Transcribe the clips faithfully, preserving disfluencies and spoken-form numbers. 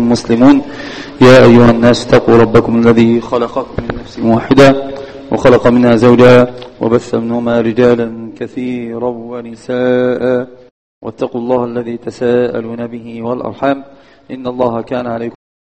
المسلمون. يا أيها الناس اتقوا ربكم الذي خلقكم من نفس واحدة وخلق منها زوجها وبث منهما رجالا كثيرا ونساء واتقوا الله الذي تساءلون به والأرحام إن الله كان عليكم.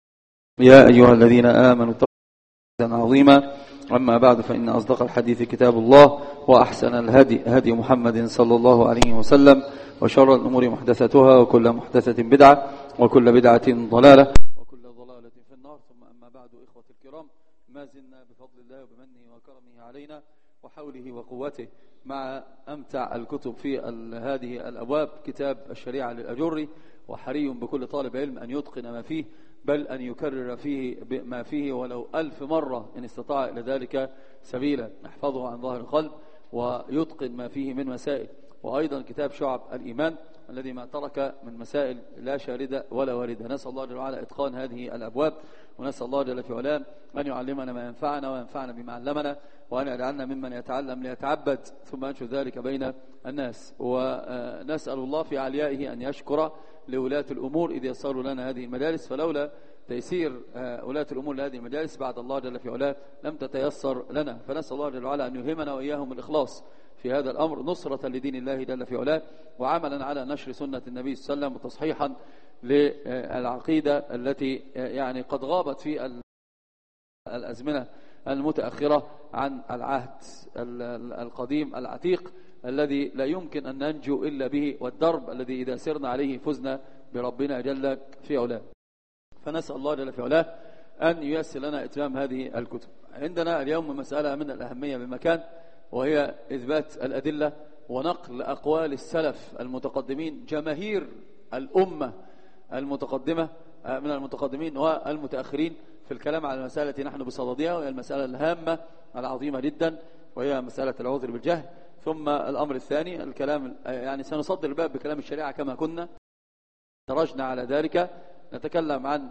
يا أيها الذين آمنوا اتقوا الله عظيما. أما بعد فإن أصدق الحديث كتاب الله وأحسن الهدي هدي محمد صلى الله عليه وسلم وشر الأمور محدثتها وكل محدثة بدعة وكل بدعة ضلالة وكل ضلالة في النار. ثم أما بعد إخوة الكرام، ما زلنا بفضل الله وبمنه وكرمه علينا وحوله وقوته مع أمتع الكتب في هذه الأبواب، كتاب الشريعة للأجري، وحري بكل طالب علم أن يتقن ما فيه، بل أن يكرر فيه ما فيه ولو ألف مرة إن استطاع إلى ذلك سبيلا، يحفظه عن ظهر القلب ويتقن ما فيه من مسائل. وأيضا كتاب شعب الإيمان الذي ما ترك من مسائل لا شاردة ولا واردة. نسأل الله جل وعلا إتقان هذه الأبواب، ونسأل الله جل في علام أن يعلمنا ما ينفعنا وينفعنا بما علمنا، وأن يجعلنا ممن يتعلم ليتعبد ثم ينشر ذلك بين الناس. ونسأل الله في عليائه أن يشكر لولاة الأمور إذ يسروا لنا هذه المجالس، فلولا تيسير ولاة الأمور لهذه المجالس بعد الله جل في علاه لم تتيسر لنا. فنسأل الله جل وعلا أن يلهمنا وإياهم الإخلاص في هذا الأمر، نصرة لدين الله جل في علاه، وعملا على نشر سنة النبي صلى الله عليه وسلم، وتصحيحا للعقيدة التي يعني قد غابت في الأزمنة المتأخرة عن العهد القديم العتيق الذي لا يمكن أن ننجو إلا به، والدرب الذي إذا سرنا عليه فزنا بربنا جل في علاه. فنسأل الله جل في علاه أن ييسر لنا إتمام هذه الكتب. عندنا اليوم مسألة من الأهمية بمكان، وهي إثبات الأدلة ونقل أقوال السلف المتقدمين، جماهير الأمة المتقدمة من المتقدمين والمتأخرين في الكلام على المسألة التي نحن بصددها، وهي المسألة الهامة العظيمة جدا، وهي مسألة العذر بالجهل. ثم الأمر الثاني الكلام، يعني سنصدر الباب بكلام الشريعة كما كنا درجنا على ذلك. نتكلم عن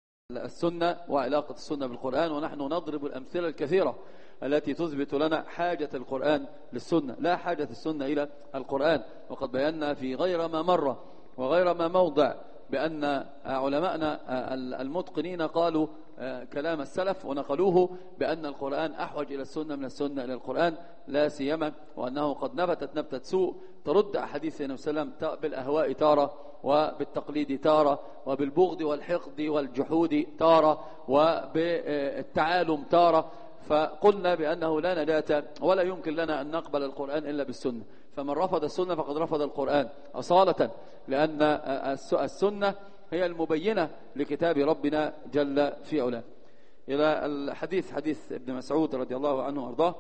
السنة وعلاقة السنة بالقرآن، ونحن نضرب الأمثلة الكثيرة التي تثبت لنا حاجة القرآن للسنة، لا حاجة السنة إلى القرآن. وقد بينا في غير ما مرة وغير ما موضع بأن علماءنا المتقنين قالوا كلام السلف ونقلوه بأن القرآن أحوج إلى السنة من السنة إلى القرآن، لا سيما وأنه قد نبتت نبتة سوء ترد أحاديث النبي صلى الله عليه وسلم بالأهواء تارة، وبالتقليد تارة، وبالبغض والحقد والجحود تارة، وبالتعالم تارة. فقلنا بأنه لا نجاة ولا يمكن لنا أن نقبل القرآن إلا بالسنة، فمن رفض السنة فقد رفض القرآن أصالة، لأن السنة هي المبينة لكتاب ربنا جل في علاه. إلى الحديث، حديث ابن مسعود رضي الله عنه وأرضاه،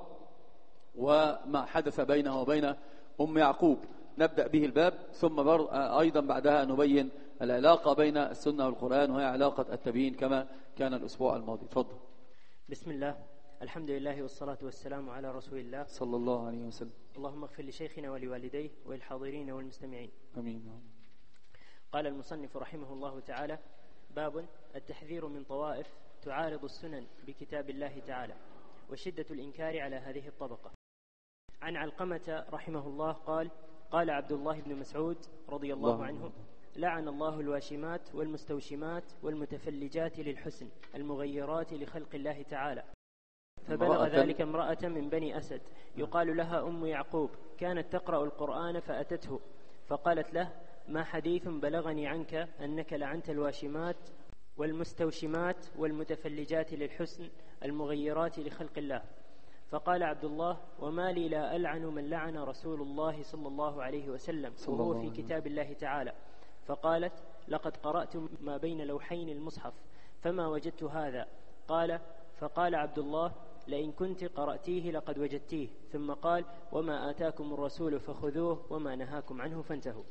وما حدث بينه وبين أم يعقوب، نبدأ به الباب، ثم أيضا بعدها نبين العلاقة بين السنة والقرآن، وهي علاقة التبيين كما كان الأسبوع الماضي. تفضل. بسم الله، الحمد لله والصلاة والسلام على رسول الله صلى الله عليه وسلم. اللهم اغفر لشيخنا ولوالديه وللحاضرين والمستمعين، أمين. قال المصنف رحمه الله تعالى: باب التحذير من طوائف تعارض السنن بكتاب الله تعالى، وشدة الإنكار على هذه الطبقة. عن علقمة رحمه الله قال: قال عبد الله بن مسعود رضي الله, الله عنه: لعن الله الواشمات والمستوشمات والمتفلجات للحسن المغيرات لخلق الله تعالى. فبلغ ذلك امرأة من بني أسد يقال لها أم يعقوب، كانت تقرأ القرآن فأتته فقالت له: ما حديث بلغني عنك أنك لعنت الواشمات والمستوشمات والمتفلجات للحسن المغيرات لخلق الله. فقال عبد الله: وما لي لا ألعن من لعن رسول الله صلى الله عليه وسلم وهو في كتاب الله تعالى. فقالت: لقد قرأت ما بين لوحين المصحف فما وجدت هذا. قال: فقال عبد الله: لئن كنت قرأتيه لقد وجدتيه. ثم قال: وما آتاكم الرسول فخذوه وما نهاكم عنه فانتهوا.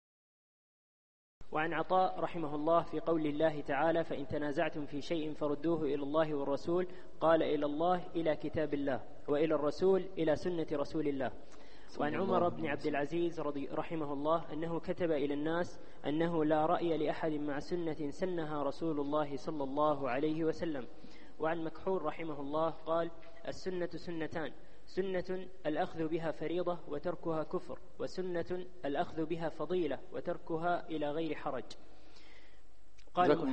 وعن عطاء رحمه الله في قول الله تعالى: فإن تنازعتم في شيء فردوه إلى الله والرسول، قال: إلى الله إلى كتاب الله، وإلى الرسول إلى سنة رسول الله. وعن عمر بن عبد العزيز رضي رحمه الله أنه كتب إلى الناس أنه لا رأي لأحد مع سنة سنها رسول الله صلى الله عليه وسلم. وعن مكحول رحمه الله قال: السنة سنتان: سنة الأخذ بها فريضة وتركها كفر، وسنة الأخذ بها فضيلة وتركها إلى غير حرج. قال جزاكم الله خير.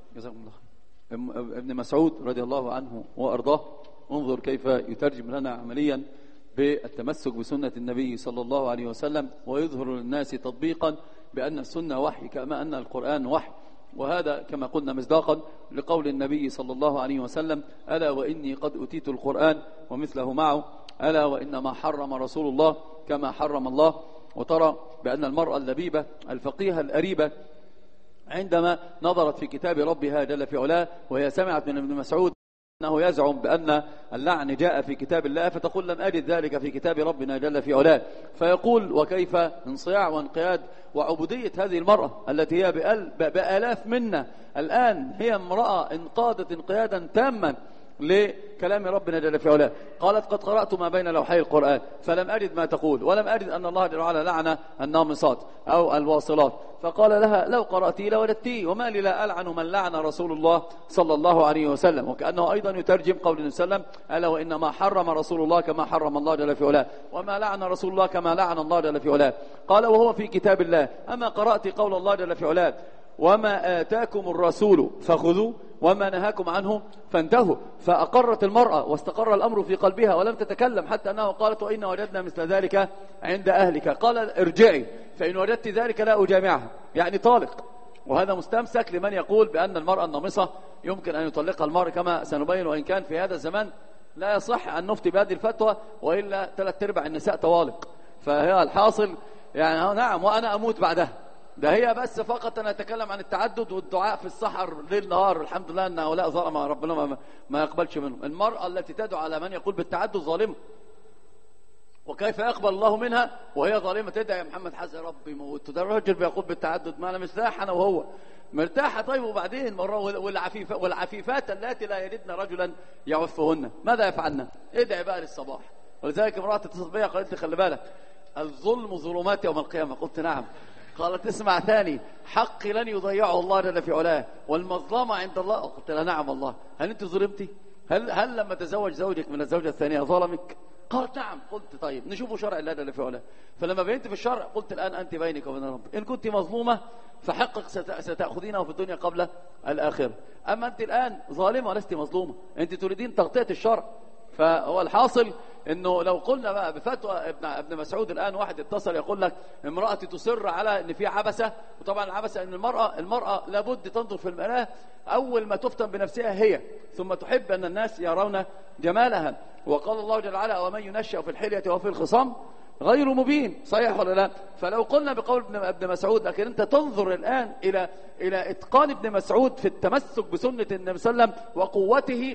جزاكم الله خير. ابن مسعود رضي الله عنه وأرضاه، انظر كيف يترجم لنا عمليا بالتمسك بسنة النبي صلى الله عليه وسلم، ويظهر للناس تطبيقا بأن السنة وحي كما أن القرآن وحي. وهذا كما قلنا مصداقا لقول النبي صلى الله عليه وسلم: ألا وإني قد أتيت القرآن ومثله معه، ألا وإنما حرم رسول الله كما حرم الله. وترى بأن المرأة اللبيبة الفقيهة الأريبة عندما نظرت في كتاب ربها جل في علاه وهي سمعت من ابن مسعود أنه يزعم بأن اللعن جاء في كتاب الله، فتقول: لم أجد ذلك في كتاب ربنا جل في علاه. فيقول: وكيف انصياع وانقياد وعبودية هذه المرأة التي هي بآلاف منا الآن هي امرأة انقادت انقيادا تاما لكلام ربنا جل في علاه. قالت: قد قرأت ما بين لوحي القرآن فلم أجد ما تقول، ولم أجد أن الله جل وعلا لعن النامصات أو الواصلات. فقال لها: لو قرأتي لوجدتيه، وما لي لا ألعن من لعن رسول الله صلى الله عليه وسلم. وكأنه أيضا يترجم قول النبي صلى الله عليه وسلم: ألا وإنما حرم رسول الله كما حرم الله جل في علاه، وما لعن رسول الله كما لعن الله جل في علاه. قال: وهو في كتاب الله، أما قرأت قول الله جل في علاه: وما آتاكم الرسول فخذوه وما نهاكم عنه فانتهوا. فأقرت المرأة واستقر الأمر في قلبها ولم تتكلم، حتى أنه قالت: وإن وجدنا مثل ذلك عند أهلك. قال: ارجعي فإن وجدت ذلك لا أجامعها، يعني طالق. وهذا مستمسك لمن يقول بأن المرأة النامصة يمكن أن يطلقها المرء كما سنبين، وإن كان في هذا الزمان لا يصح أن نفتي بهذه الفتوى، وإلا ثلاث أرباع النساء طوالق. فهي الحاصل يعني نعم وأنا أموت بعدها. ده هي بس فقط أنا أتكلم عن التعدد والدعاء في السحر ليل نهار. الحمد لله أن هؤلاء ظلمة ربنا ما, ما يقبلش منهم. المرأة التي تدعو على من يقول بالتعدد ظالمة، وكيف يقبل الله منها وهي ظالمة؟ تدعي يا محمد حسن ربي موت، ده الرجل بيقول بالتعدد، ما أنا مرتاح أنا وهو مرتاحة. طيب وبعدين مرة والعفيف والعفيفات التي لا يجدن رجلا يعفهن ماذا يفعلن؟ ادعي بقى للصباح. ولذلك امرأة اتصلت بي قالت لي: خلي بالك الظلم ظلمات يوم القيامة. قلت: نعم. قالت: اسمع ثاني، حقي لن يضيعه الله جل في علاه، والمظلمة عند الله. قلت لها: نعم والله. هل انت ظلمتي؟ هل هل لما تزوج زوجك من الزوجة الثانية ظلمك؟ قالت: نعم. قلت: طيب نشوفوا شرع الله جل في علاه. فلما بينت في الشرع قلت: الآن أنت بينك وبين ربك، إن كنت مظلومة فحقك ستأخذينه في الدنيا قبل الآخرة. أما أنت الآن ظالمة ولست مظلومة، أنت تريدين تغطية الشرع. فهو الحاصل انه لو قلنا بقى بفتوى ابن ابن مسعود الان، واحد اتصل يقول لك: امرأتي تصر على ان في عبسة. وطبعا العبسة ان المرأة المرأة لابد تنظر في المرآة اول ما تفتن بنفسها هي، ثم تحب ان الناس يرون جمالها. وقال الله جل وعلا: ومن ينشأ في الحلية وفي الخصام غير مبين. صحيح ولا لا؟ فلو قلنا بقول ابن مسعود، لكن انت تنظر الان الى الى اتقان ابن مسعود في التمسك بسنة النبي صلى الله عليه وسلم وقوته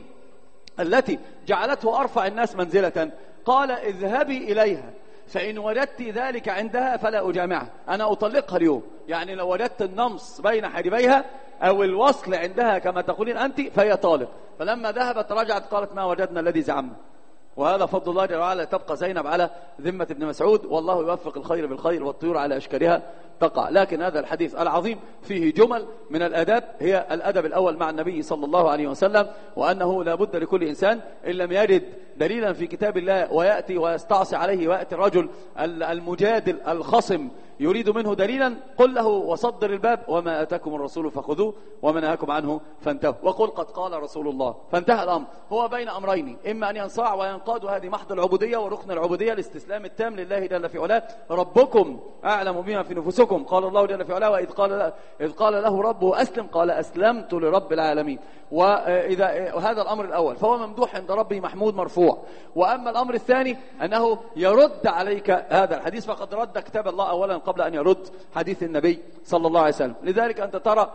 التي جعلته أرفع الناس منزلة. قال: اذهبي إليها فإن وجدت ذلك عندها فلا أجامعها، أنا أطلقها اليوم. يعني لو وجدت النمص بين حاجبيها أو الوصل عندها كما تقولين أنت فهي طالق. فلما ذهبت رجعت قالت: ما وجدنا الذي زعمنا. وهذا فضل الله جل وعلا. تبقى زينب على ذمة ابن مسعود، والله يوفق الخير بالخير والطيور على أشكالها تقع. لكن هذا الحديث العظيم فيه جمل من الآداب، هي الأدب الأول مع النبي صلى الله عليه وسلم، وأنه لا بد لكل إنسان إن لم يجد دليلا في كتاب الله ويأتي ويستعصي عليه، ويأتي الرجل المجادل الخصم يريد منه دليلا، قل له وصدر الباب: وما أتاكم الرسول فخذوه وما نهاكم عنه فانتهوا، وقل قد قال رسول الله. فانتهى الأمر. هو بين أمرين: إما أن ينصاع وينقاد، وهذه محض العبودية وركن العبودية، الاستسلام التام لله جل في علاه. ربكم أعلم بما في نفوسكم، قال الله جل في علاه: وإذ قال إذ قال له ربه أسلم قال أسلمت لرب العالمين. وإذا هذا الأمر الأول فهو ممدوح عند ربه محمود مرفوع. وأما الأمر الثاني أنه يرد عليك هذا الحديث، فقد رد كتاب الله أولا قبل أن يرد حديث النبي صلى الله عليه وسلم. لذلك أنت ترى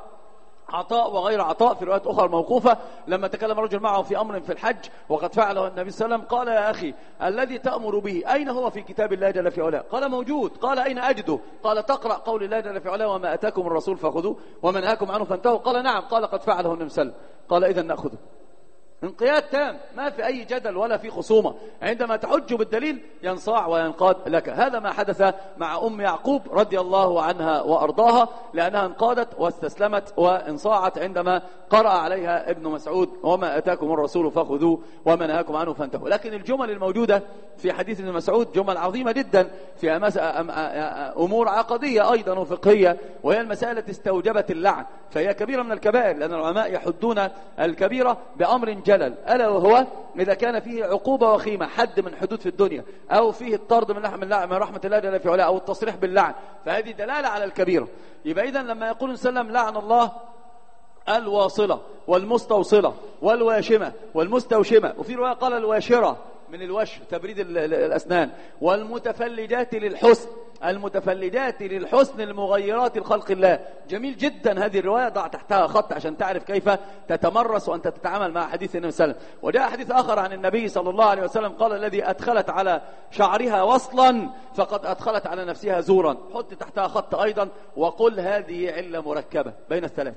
عطاء وغير عطاء في روايات أخرى موقوفة. لما تكلم رجل معه في أمر في الحج وقد فعله النبي صلى الله عليه وسلم قال: يا أخي الذي تأمر به أين هو في كتاب الله جل في علاه؟ قال: موجود. قال: أين أجده؟ قال: تقرأ قول الله جل في علاه: وما أتاكم الرسول فخذوه وما نهاكم عنه فانتهوا. قال: نعم. قال: قد فعله النبي صلى الله عليه وسلم. قال: إذن نأخذه. انقياد تام، ما في أي جدل ولا في خصومة. عندما تحج بالدليل ينصاع وينقاد لك. هذا ما حدث مع أم يعقوب رضي الله عنها وأرضاها، لأنها انقادت واستسلمت وانصاعت عندما قرأ عليها ابن مسعود وما أتاكم الرسول فخذوه وما نهاكم عنه فانتهوا. لكن الجمل الموجودة في حديث ابن مسعود جمل عظيمة جدا في أمور عقدية أيضا وفقهية، وهي المسألة التي استوجبت اللعن، فهي كبيرة من الكبائر، لأن العلماء يحدون الكبيرة بأمر جلل، ألا وهو إذا كان فيه عقوبة وخيمة، حد من حدود في الدنيا، أو فيه الطرد من من رحمة الله جل في علاه، أو التصريح باللعن، فهذه دلالة على الكبيرة. يبقى إذن لما يقول وسلم لعن الله الواصلة والمستوصلة والواشمة والمستوشمة، وفي رواية قال الواشرة من الوش تبريد الأسنان، والمتفلجات للحسن، المتفلجات للحسن المغيرات لخلق الله. جميل جدا هذه الرواية، ضع تحتها خط عشان تعرف كيف تتمرس وأنت تتعامل مع حديث النبي صلى الله عليه وسلم. وجاء حديث آخر عن النبي صلى الله عليه وسلم قال الذي أدخلت على شعرها وصلا فقد أدخلت على نفسها زورا. حط تحتها خط أيضا وقل هذه علة مركبة بين الثلاث.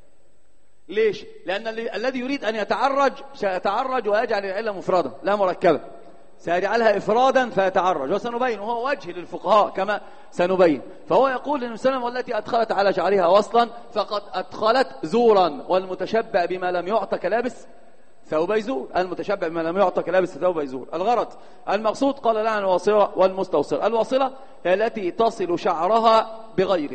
ليش؟ لأن الذي يريد أن يتعرج سيتعرج ويجعل العلة مفردة لا مركبة، سيجعلها إفرادا فيتعرج، وسنبين، وهو وجه للفقهاء كما سنبين. فهو يقول إن سلم والتي أدخلت على شعرها وصلا فقد أدخلت زورا، والمتشبع بما لم يعطى كلابس ثوب يزور، المتشبع بما لم يعطى كلابس ثوب يزور. الغرض المقصود قال لعن الواصلة والمستوصلة. الواصلة هي التي تصل شعرها بغيره،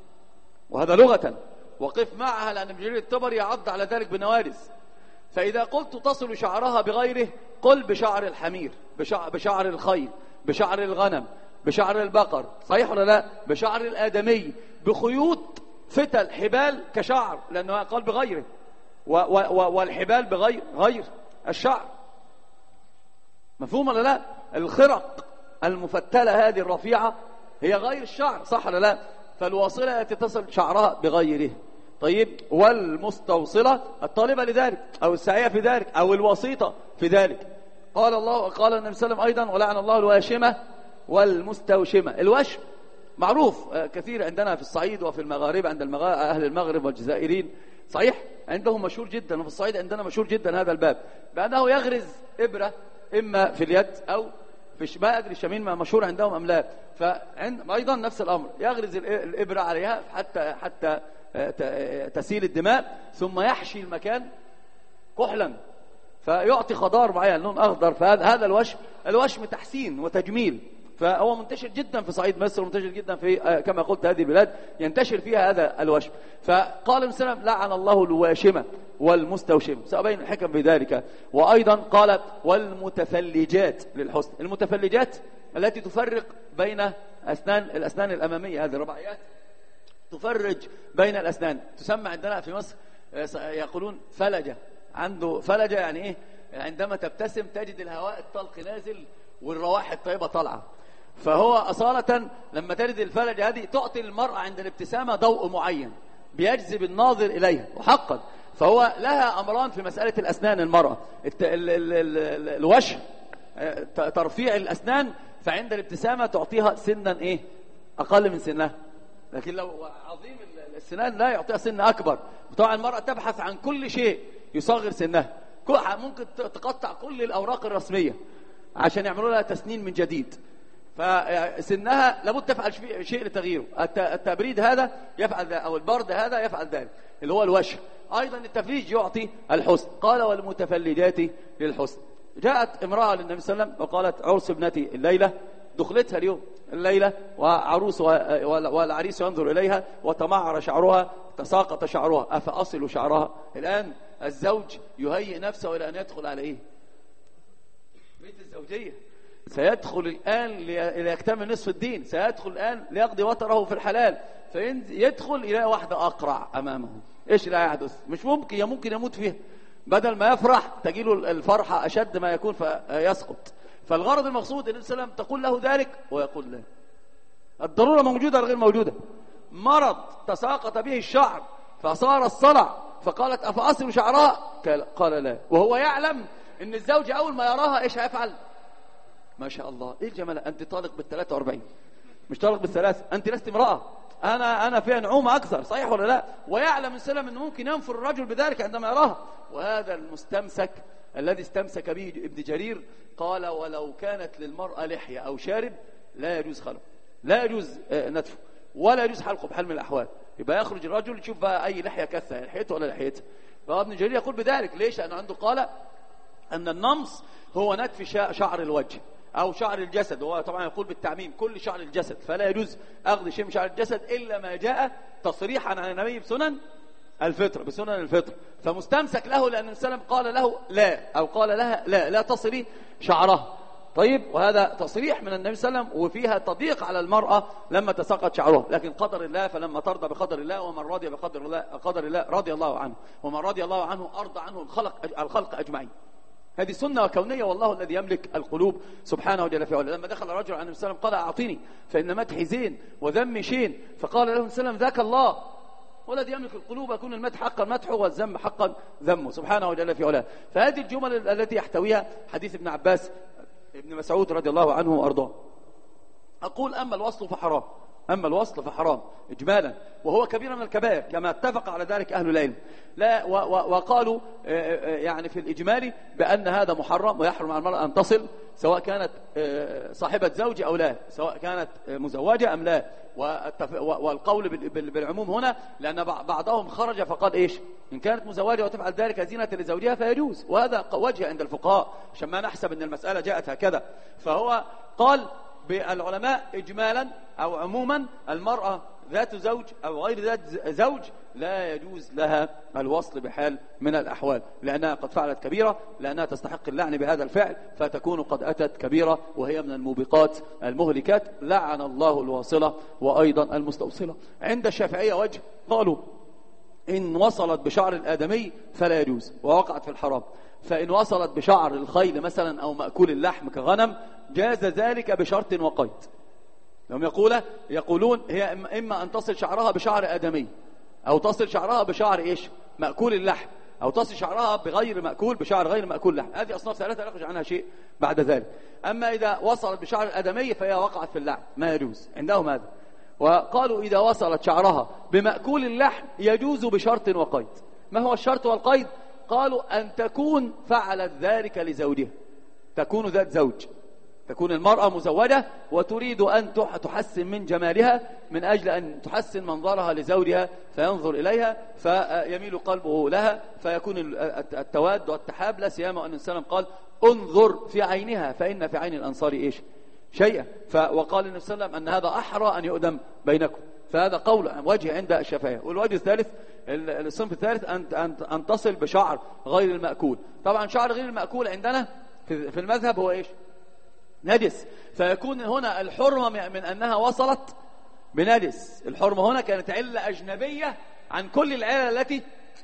وهذا لغة، وقف معها لأن ابن جرير الطبري يعض على ذلك بنوارس. فإذا قلت تصل شعرها بغيره، قل بشعر الحمير، بشعر, بشعر الخيل، بشعر الغنم، بشعر البقر، صحيح ولا لا؟ بشعر الآدمي، بخيوط فتل حبال كشعر، لأنه قال بغيره، و و والحبال بغير غير الشعر. مفهوم ولا لا؟ الخرق المفتلة هذه الرفيعة هي غير الشعر، صح ولا لا؟ فالواصلة التي تصل شعرها بغيره. طيب، والمستوصلة الطالبة لذلك أو السعية في ذلك أو الوسيطة في ذلك. قال الله وقال النبي صلى الله عليه وسلم أيضا ولعن الله الواشمة والمستوشمة. الوشم معروف كثير عندنا في الصعيد وفي المغاربة، عند المغ... أهل المغرب والجزائريين، صحيح عندهم مشهور جدا، وفي الصعيد عندنا مشهور جدا هذا الباب، بأنه يغرز إبرة إما في اليد أو في، ما أدري الشمين ما مشهور عندهم أم لا، فعند أيضا نفس الأمر، يغرز الإبرة عليها حتى حتى تسيل الدماء، ثم يحشي المكان كحلا فيعطي خضار معين لون أخضر. فهذا هذا الوشم، الوشم تحسين وتجميل، فهو منتشر جدا في صعيد مصر، منتشر جدا في كما قلت هذه البلاد ينتشر فيها هذا الوشم. فقال النبي صلى الله عليه وسلم لعن الله الواشمة والمستوشمة، سأبين الحكم بذلك. وأيضا قال والمتفلجات للحسن، المتفلجات التي تفرق بين أسنان الأسنان الأمامية، هذه الرباعيات تفرج بين الأسنان، تسمى عندنا في مصر يقولون فلجة، عنده فلجة يعني إيه؟ عندما تبتسم تجد الهواء الطلق نازل والروائح الطيبة طالعة. فهو أصالة لما تجد الفلجة هذه تعطي المرأة عند الابتسامة ضوء معين بيجذب الناظر إليها، وحقا فهو لها أمران في مسألة الأسنان. المرأة الوجه ترفيع الأسنان، فعند الابتسامة تعطيها سنا إيه؟ أقل من سنها، لكن لو عظيم السنان لا يعطيها سن أكبر. طبعا المرأة تبحث عن كل شيء يصغر سنها، ممكن تقطع كل الأوراق الرسمية عشان يعملوا لها تسنين من جديد، فسنها لابد تفعل شيء لتغييره. التبريد هذا يفعل، أو البرد هذا يفعل ذلك، اللي هو الوشم. أيضا التفليج يعطي الحسن. قال والمتفلجات للحسن. جاءت امرأة للنبي صلى الله عليه وسلم وقالت عرس ابنتي الليلة، دخلتها اليوم الليلة، وعروس والعريس ينظر إليها وتمعر شعرها، تساقط شعرها، أفأصل شعرها. الآن الزوج يهيئ نفسه إلى أن يدخل على إيه؟ بيت الزوجية. سيدخل الآن ليكتمل نصف الدين، سيدخل الآن ليقضي وتره في الحلال، فيدخل إلى واحدة أقرع أمامه. إيش لا يحدث؟ مش ممكن، ممكن يموت فيها، بدل ما يفرح تجيله الفرحة أشد ما يكون فيسقط. فالغرض المقصود النبي صلى الله عليه وسلم تقول له ذلك ويقول لا. الضرورة موجودة غير موجودة. مرض تساقط به الشعر فصار الصلع، فقالت أفأصل شعرها؟ قال لا، وهو يعلم ان الزوج اول ما يراها ايش هيفعل. ما شاء الله، ايه الجمال، انت طالق بالثلاثة واربعين، مش طالق بالثلاثة، انت لست امرأة، أنا أنا فيها نعومة أكثر، صحيح ولا لا؟ ويعلم السلام أنه ممكن ينفر الرجل بذلك عندما يراها. وهذا المستمسك الذي استمسك به ابن جرير قال ولو كانت للمرأة لحية أو شارب لا يجوز خلقه، لا يجوز نتفه، ولا يجوز حلقه بحال من الأحوال. يبقى يخرج الرجل يشوف بقى أي لحية كثة، لحيته ولا لحيته. فابن جرير يقول بذلك. ليش؟ لأنه عنده قال أن النمص هو نتف شعر الوجه أو شعر الجسد، وهو طبعا يقول بالتعميم كل شعر الجسد، فلا يجوز أخذ شيء من شعر الجسد إلا ما جاء تصريحا عن النبي بسنن الفطر بسنن الفطر. فمستمسك له لأن السلام قال له لا، أو قال لها لا لا تصري شعرها. طيب، وهذا تصريح من النبي صلى الله عليه وسلم، وفيها تضييق على المرأة لما تساقط شعرها. لكن قدر الله، فلما ترضى بقدر الله، ومن رضي بقدر الله قدر الله رضي الله عنه، ومن رضي الله عنه أرضى عنه الخلق الخلق أجمعين. هذه سنة كونية، والله الذي يملك القلوب سبحانه جل في علاه. لما دخل رجل عن النبي صلى الله عليه وسلم قال أعطيني فإن مدحي زين وذمي شين، فقال له النبي صلى الله عليه وسلم ذاك الله والذي يملك القلوب يكون المدح حقا مدحه والذم حقا ذمه سبحانه جل في علاه. فهذه الجمل التي يحتويها حديث ابن عباس ابن مسعود رضي الله عنه وأرضاه. أقول أما الوصل فحرام، أما الوصل فحرام إجمالا، وهو كبير من الكبائر كما اتفق على ذلك أهل العلم. لا و و وقالوا يعني في الإجمال بأن هذا محرم، ويحرم على المرأة أن تصل سواء كانت صاحبة زوج أو لا، سواء كانت مزوجة أم لا. والقول بالعموم هنا لأن بعضهم خرج فقال إيش؟ إن كانت مزوجة وتفعل ذلك زينة لزوجها فيجوز، وهذا وجه عند الفقهاء عشان ما نحسب أن المسألة جاءت هكذا. فهو قال بالعلماء إجمالا أو عموما المرأة ذات زوج أو غير ذات زوج لا يجوز لها الوصل بحال من الأحوال، لأنها قد فعلت كبيرة، لأنها تستحق اللعن بهذا الفعل، فتكون قد أتت كبيرة وهي من الموبقات المهلكات. لعن الله الواصلة وأيضا المستوصلة. عند الشافعية وجه قالوا إن وصلت بشعر الآدمي فلا يجوز ووقعت في الحرام، فإن وصلت بشعر الخيل مثلا أو مأكول اللحم كغنم جاز ذلك بشرط وقيد. لهم يقول يقولون هي إما أن تصل شعرها بشعر آدمي، أو تصل شعرها بشعر إيش؟ مأكول اللحم، أو تصل شعرها بغير مأكول بشعر غير مأكول لحم. هذه أصناف ثلاثة لا يخرج عنها شيء بعد ذلك. أما إذا وصلت بشعر الآدمي فهي وقعت في اللعن، ما يجوز عندهم هذا. وقالوا إذا وصلت شعرها بمأكول اللحم يجوز بشرط وقيد. ما هو الشرط والقيد؟ قالوا أن تكون فعلت ذلك لزوجها، تكون ذات زوج، تكون المرأة مزوجة وتريد أن تحسن من جمالها من أجل أن تحسن منظرها لزوجها فينظر إليها فيميل قلبه لها فيكون التواد والتحاب. لا سيما أن السلام قال انظر في عينها فإن في عين الأنصار إيش؟ شيئا. وقال النبي صلى الله عليه وسلم أن هذا أحرى أن يؤدم بينكم. فهذا قول وجه عند الشافعية. والوجه الثالث الصنف الثالث أن أن تصل بشعر غير المأكول. طبعا شعر غير المأكول عندنا في المذهب هو إيش؟ نجس. فيكون هنا الحرمة من أنها وصلت بنجس. الحرمة هنا كانت علة أجنبية عن كل العلة التي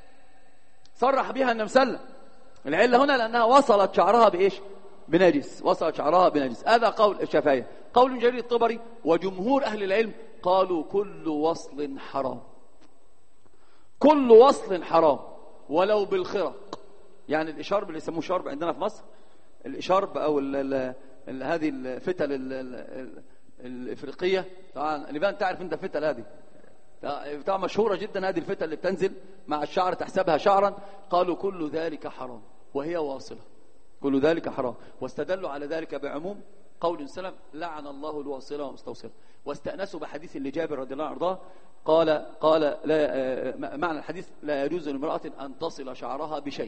صرح بها النبي صلى الله عليه وسلم. العلة هنا لأنها وصلت شعرها بإيش؟ بنجس. وصلت شعرها بنجس. هذا قول الشافعية. قول جرير الطبري وجمهور أهل العلم قالوا كل وصل حرام، كل وصل حرام ولو بالخرق. يعني الإشارب اللي يسموه شرب عندنا في مصر، الإشارب أو ال ال ال هذه الفتل ال ال الإفريقية. طبعا لبان تعرف أنت الفتل هذه طبعا مشهورة جدا، هذه الفتل اللي بتنزل مع الشعر تحسبها شعرا. قالوا كل ذلك حرام وهي واصلة، كل ذلك حرام. واستدلوا على ذلك بعموم قول السلام لعن الله الواصلة والمستوصلة. واستأنسوا بحديث لجابر رضي الله عنه أرضاه قال قال لا معنى الحديث لا يجوز لامرأة أن تصل شعرها بشيء.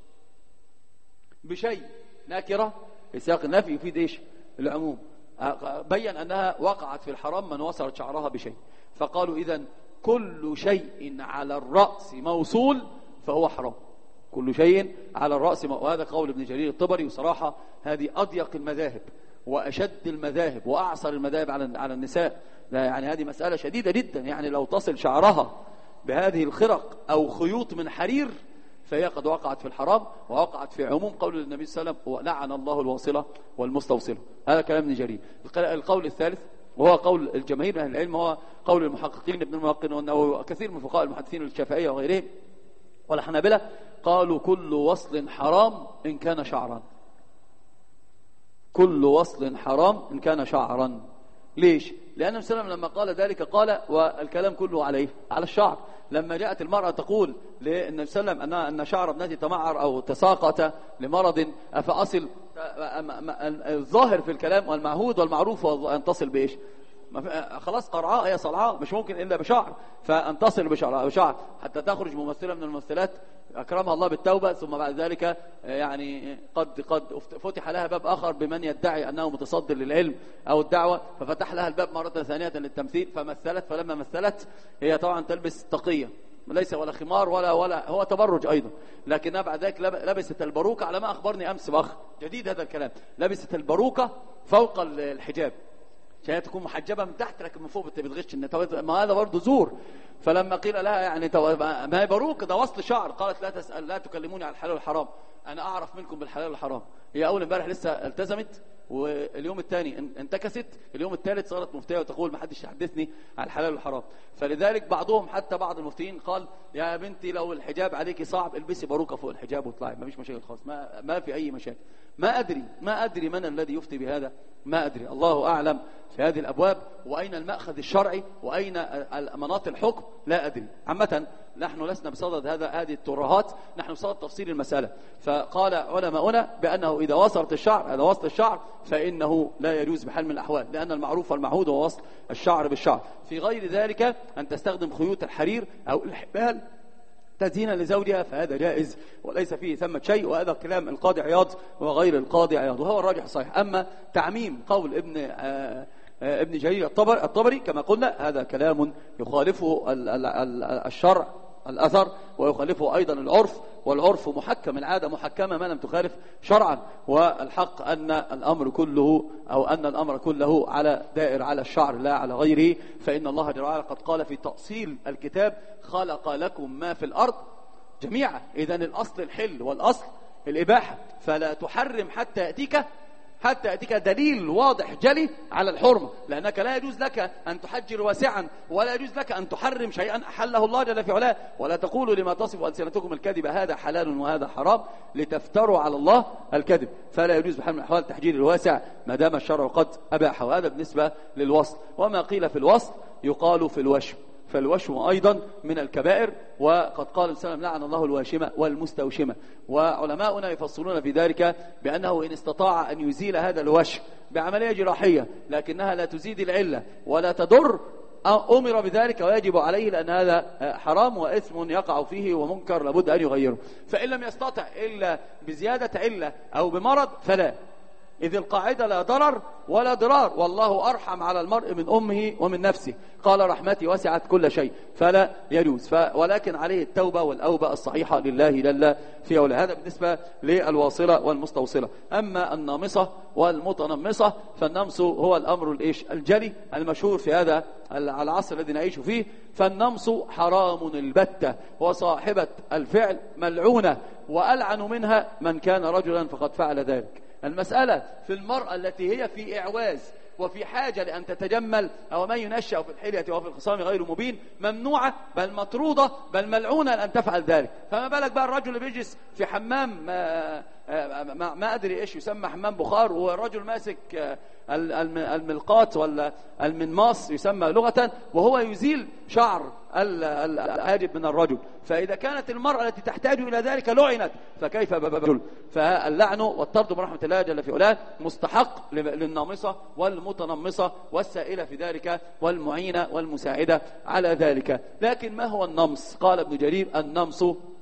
بشيء نكرة في سياق النفي يفيد إيش؟ العموم. بين أنها وقعت في الحرام من وصلت شعرها بشيء. فقالوا إذن كل شيء على الرأس موصول فهو حرام، كل شيء على الرأس. وهذا قول ابن جرير الطبري. وصراحة هذه أضيق المذاهب وأشد المذاهب وأعصر المذاهب على على النساء. يعني هذه مسألة شديدة جدا. يعني لو تصل شعرها بهذه الخرق أو خيوط من حرير فهي قد وقعت في الحرام ووقعت في عموم قول النبي صلى الله عليه وسلم لعن الله الواصلة والمستوصلة. هذا كلام ابن جرير. القول الثالث وهو قول الجماهير من أهل العلم هو قول المحققين ابن المحققين وأنه كثير من فقهاء المحدثين الشافعية وغيرهم والحنابلة قالوا كل وصل حرام إن كان شعرا، كل وصل حرام إن كان شعرا. ليش؟ لأن النبي صلى الله عليه وسلم لما قال ذلك قال والكلام كله عليه على الشعر. لما جاءت المرأة تقول للنبي صلى الله عليه وسلم أن شعر ابنتي تمعر أو تساقط لمرض أفأصل، الظاهر في الكلام والمعهود والمعروف أن تصل بإيش؟ خلاص قرعاء هي صلعاء مش ممكن إلا بشعر، فأن تصل بشعر, بشعر حتى تخرج ممثلة من الممثلات أكرمها الله بالتوبة، ثم بعد ذلك يعني قد قد فتح لها باب آخر بمن يدعي أنه متصدر للعلم أو الدعوة، ففتح لها الباب مرة ثانية للتمثيل فمثلت. فلما مثلت هي طبعا تلبس تقية ليس ولا خمار ولا ولا هو تبرج أيضا، لكنها بعد ذلك لبست الباروكة على ما أخبرني أمس بأخ جديد هذا الكلام، لبست الباروكة فوق الحجاب عشان تكون محجبة من تحت لكن من فوق بتغش، ما هذا برضه زور. فلما قيل لها يعني ما هي باروكة ده وصل شعر، قالت لا تسأل لا تكلموني على الحلال والحرام، أنا أعرف منكم بالحلال والحرام. هي أول امبارح لسه التزمت واليوم الثاني انتكست، اليوم الثالث صارت مفتية وتقول ما حدش يحدثني عن الحلال والحرام. فلذلك بعضهم حتى بعض المفتيين قال يا بنتي لو الحجاب عليكي صعب البسي باروكة فوق الحجاب واطلعي، ما فيش مشاكل خالص، ما ما في أي مشاكل. ما أدري ما أدري من الذي يفتي بهذا، ما أدري، الله أعلم في هذه الأبواب، وأين المأخذ الشرعي وأين مناط الحكم لا أدري. عامة نحن لسنا بصدد هذا هذه الترهات، نحن بصدد تفصيل المسألة. فقال علماؤنا بأنه إذا وصلت الشعر هذا وصل الشعر فإنه لا يجوز بحال من الأحوال، لأن المعروف والمعهود هو وصل الشعر بالشعر. في غير ذلك أن تستخدم خيوط الحرير أو الحبال تزيينا لزوجها فهذا جائز وليس فيه ثمة شيء، وهذا كلام القاضي عياض وغير القاضي عياض وهو الراجح الصحيح. أما تعميم قول ابن آه ابن جرير الطبري, الطبري كما قلنا هذا كلام يخالفه الشرع الأثر ويخالفه أيضا العرف، والعرف محكم، العادة محكمة ما لم تخالف شرعا، والحق أن الأمر كله أو أن الأمر كله على دائر على الشعر لا على غيره. فإن الله جل وعلا قد قال في تأصيل الكتاب خلق لكم ما في الأرض جميعا، إذن الأصل الحل والأصل الإباحة، فلا تحرم حتى يأتيك حتى يأتيك دليل واضح جلي على الحرمة، لأنك لا يجوز لك أن تحجر واسعا ولا يجوز لك أن تحرم شيئا أحله الله جل في علاه، ولا تقولوا لما تصف ألسنتكم الكذب هذا حلال وهذا حرام لتفتروا على الله الكذب. فلا يجوز بحال من الأحوال تحجير الواسع ما دام الشرع قد أباحه. وهذا بالنسبة للوصل. وما قيل في الوصل يقال في الوشم، فالوشم أيضا من الكبائر، وقد قال السلام لعن الله الواشمة والمستوشمة. وعلماؤنا يفصلون في ذلك بأنه إن استطاع أن يزيل هذا الوشم بعملية جراحية لكنها لا تزيد العلة ولا تضر أمر بذلك ويجب عليه، لأن هذا حرام وإثم يقع فيه ومنكر لابد أن يغيره. فإن لم يستطع إلا بزيادة علة أو بمرض فلا، إذ القاعدة لا ضرر ولا ضرار، والله أرحم على المرء من أمه ومن نفسه، قال رحمتي وسعت كل شيء، فلا يجوز. ف... ولكن عليه التوبة والأوبة الصحيحة لله لله في أولى. هذا بالنسبة للواصلة والمستوصلة. أما النامصة والمتنمصة فالنمص هو الأمر الإيش الجلي المشهور في هذا العصر الذي نعيش فيه. فالنمص حرام البتة، وصاحبة الفعل ملعونة، وألعن منها من كان رجلا فقد فعل ذلك. المسألة في المرأة التي هي في إعواز وفي حاجة لأن تتجمل أو من ينشأ في الحلية وفي الخصام غير مبين ممنوعة بل مطرودة بل ملعونة أن تفعل ذلك. فما بالك بقى الرجل اللي بيجلس في حمام ما, ما, ما أدري إيش يسمى حمام بخار، والرجل ماسك الملقاط ولا المنماص يسمى لغة، وهو يزيل شعر الحاجب من الرجل. فإذا كانت المرأة التي تحتاج إلى ذلك لعنت فكيف بالرجل؟ فاللعن والطرد من رحمة الله جل في علاه مستحق للنامصة والمتنمصة والسائلة في ذلك والمعينة والمساعدة على ذلك. لكن ما هو النمص؟ قال ابن جرير النمص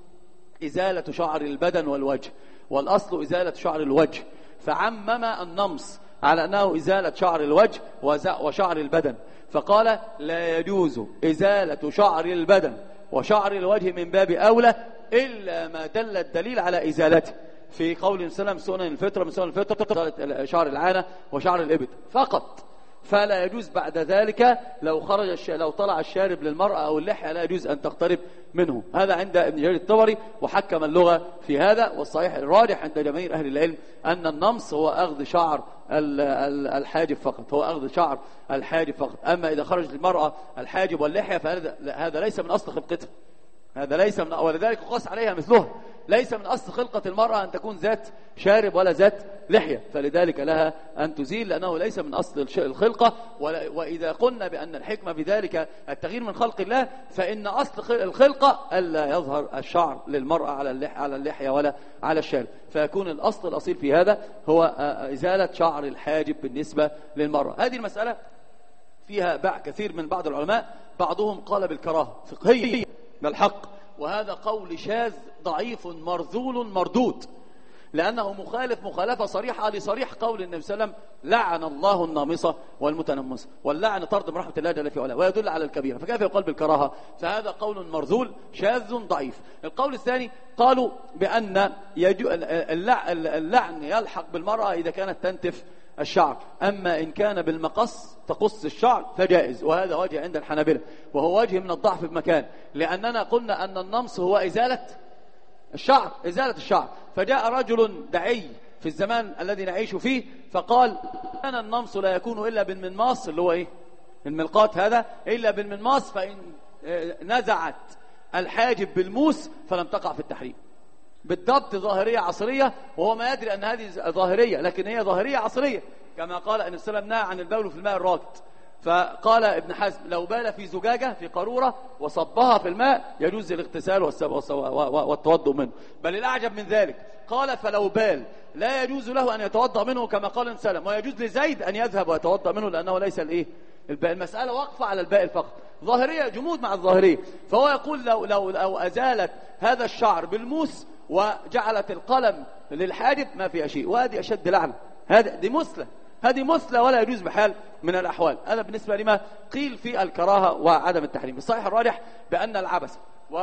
إزالة شعر البدن والوجه، والأصل إزالة شعر الوجه، فعمم النمص على أنه إزالة شعر الوجه وشعر البدن، فقال لا يجوز إزالة شعر البدن وشعر الوجه من باب أولى إلا ما دل الدليل على إزالته، في قول سلام سنن الفطرة من سنن الفطرة شعر العانة وشعر الإبط فقط. فلا يجوز بعد ذلك لو خرج الش... لو طلع الشارب للمرأة أو اللحية لا يجوز أن تقترب منه. هذا عند ابن جرير الطبري وحكم اللغة في هذا، والصحيح الراجح عند جماهير أهل العلم أن النمص هو أخذ شعر الحاجب فقط، هو أخذ شعر الحاجب فقط. أما إذا خرجت المرأة الحاجب واللحية فهذا هذا ليس من أصل خلقتها، هذا ليس من، ولذلك قاس عليها مثلها، ليس من أصل خلقة المرأة أن تكون ذات شارب ولا ذات لحية، فلذلك لها أن تزيل لأنه ليس من أصل الخلقة. وإذا قلنا بأن الحكمة بذلك التغيير من خلق الله، فإن أصل الخلقة ألا يظهر الشعر للمرأة على اللحية ولا على الشارب، فيكون الأصل الأصيل في هذا هو إزالة شعر الحاجب بالنسبة للمرأة. هذه المسألة فيها باع كثير من بعض العلماء، بعضهم قال بالكراهة فقهية بالحق، وهذا قول شاذ ضعيف مرذول مردود، لأنه مخالف مخالفة صريحة لصريح قول النبي صلى الله عليه وسلم: لعن الله النامصة والمتنمصة، واللعن طرد من رحمة الله جل في علاه، ويدل على الكبيرة، فكيف يقال بالكراهة؟ فهذا قول مرذول شاذ ضعيف. القول الثاني قالوا بأن اللعن يلحق بالمرأة إذا كانت تنتف الشعر، أما إن كان بالمقص تقص الشعر فجائز، وهذا وجه عند الحنابلة، وهو وجه من الضعف بمكان، لأننا قلنا أن النمص هو إزالة الشعر، إزالة الشعر. فجاء رجل دعي في الزمان الذي نعيش فيه فقال: أنا النمص لا يكون إلا بالمنماص، اللي هو إيه؟ الملقات هذا، إلا بالمنماص، فإن نزعت الحاجب بالموس فلم تقع في التحريم. بالضبط ظاهرية عصرية، وهو ما يدري أن هذه ظاهرية، لكن هي ظاهرية عصرية، كما قال أن السلام نهى عن البول في الماء الراكد. فقال ابن حزم: لو بال في زجاجة في قارورة وصبها في الماء يجوز الاغتسال والتوضؤ منه، بل الأعجب من ذلك قال: فلو بال لا يجوز له أن يتوضأ منه كما قال ابن سلم، ويجوز لزيد أن يذهب ويتوضأ منه لأنه ليس الإيه الباء. المسألة واقفة على الباء فقط، ظاهرية، جمود مع الظاهرية. فهو يقول: لو, لو, لو أزالت هذا الشعر بالموس وجعلت القلم للحاجب ما فيها شيء، وهذه أشد لعنة، هذه دي مثلة، هذه مثلة ولا يجوز بحال من الأحوال. هذا بالنسبة لما قيل في الكراهة وعدم التحريم. الصحيح الراجح بأن العبث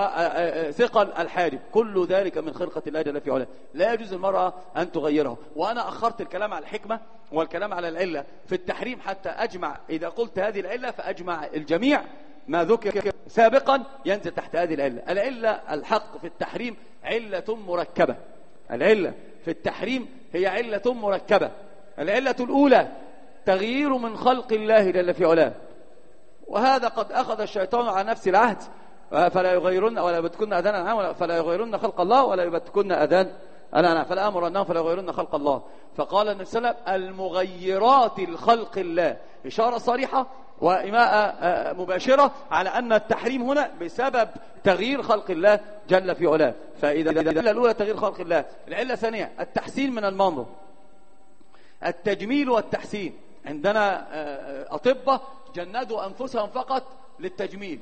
وثقل الحاجب كل ذلك من خلقة الله جل في علاه، لا يجوز المرأة أن تغيره. وأنا أخرت الكلام على الحكمة والكلام على العلة في التحريم حتى أجمع، إذا قلت هذه العلة فأجمع الجميع ما ذكر سابقا ينزل تحت هذه العلة. العلة الحق في التحريم علة مركبة، العلة في التحريم هي علة مركبة. العلة الأولى تغيير من خلق الله جل في علاه، وهذا قد أخذ الشيطان على نفس العهد: فلا يغيرن ولا يبتكن أذان الأنعام فلا يغيرن خلق الله ولا يبتكن أذان الأنعام فلا أمر أنهم فلا يغيرن خلق الله. فقال النبي صلى الله عليه وسلم: المغيرات لخلق الله، إشارة صريحة وإيماء مباشرة على أن التحريم هنا بسبب تغيير خلق الله جل في علاه. فإذا العلة الأولى تغيير خلق الله. العلة الثانية التحسين من المنظر، التجميل والتحسين. عندنا أطباء جندوا أنفسهم فقط للتجميل،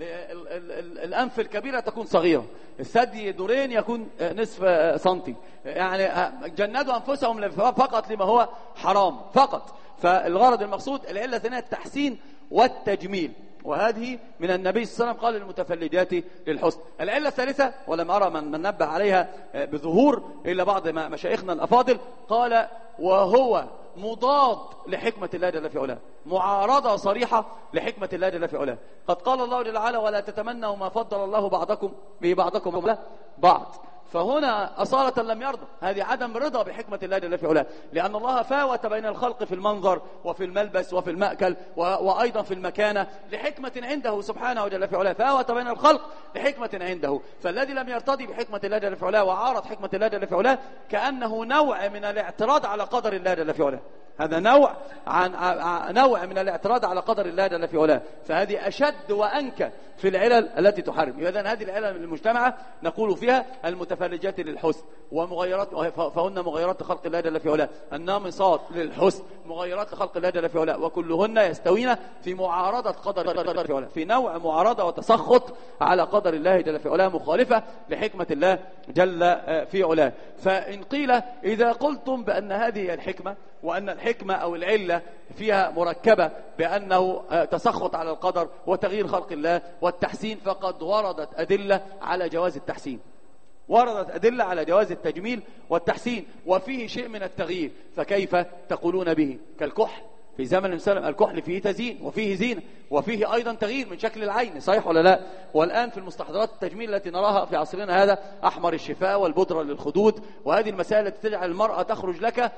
الأنف الكبيرة تكون صغيرة، الثدي دورين يكون نصف سنتي، يعني جندوا أنفسهم فقط لما هو حرام فقط. فالغرض المقصود العلة الثانية التحسين والتجميل، وهذه من النبي صلى الله عليه وسلم قال: للمتفلجات للحسن. العلة الثالثة ولم أرى من, من نبه عليها بظهور إلا بعض مشايخنا الأفاضل، قال: وهو مضاد لحكمة الله جل في علاه، معارضة صريحة لحكمة الله جل في علاه. قد قال الله جل وعلا: ولا تتمنوا ما فضل الله بعضكم ببعضكم على بعض. فهنا أصالة لم يرضى، هذه عدم رضا بحكمة الله جل في علاه، لأن الله فاوت بين الخلق في المنظر وفي الملبس وفي المأكل وأيضا في المكانة لحكمة عنده سبحانه وجل في علاه، فاوت بين الخلق لحكمة عنده. فالذي لم يرتضي بحكمة الله جل في علاه وعارض حكمة الله جل في علاه كأنه نوع من الاعتراض على قدر الله جل في علاه، هذا نوع عن نوع من الاعتراض على قدر الله جل في علاه. فهذه أشد وأنكى في العلل التي تحرم. إذن هذه العلل المجتمعة نقول فيها المتفلجات للحسن ومغيرات، فهن مغيرات خلق الله جل في علاه، النامصات للحسن مغيرات خلق الله جل في علاه، وكلهن يستوين في معارضة قدر الله جل في علاه، في نوع معارضة وتسخط على قدر الله جل في علاه، مخالفة لحكمة الله جل في علاه. فإن قيل إذا قلتم بأن هذه الحكمة وأن الحكمة أو العلة فيها مركبة بأنه تسخط على القدر وتغيير خلق الله والتحسين، فقد وردت أدلة على جواز التحسين، وردت أدلة على جواز التجميل والتحسين، وفيه شيء من التغيير، فكيف تقولون به؟ كالكحل في زمن السلام، الكحل فيه تزيين وفيه زينة وفيه أيضا تغيير من شكل العين، صحيح ولا لا؟ والآن في المستحضرات التجميل التي نراها في عصرنا هذا أحمر الشفاء والبودرة للخدود، وهذه المسائل التي تجعل المرأة تخرج لك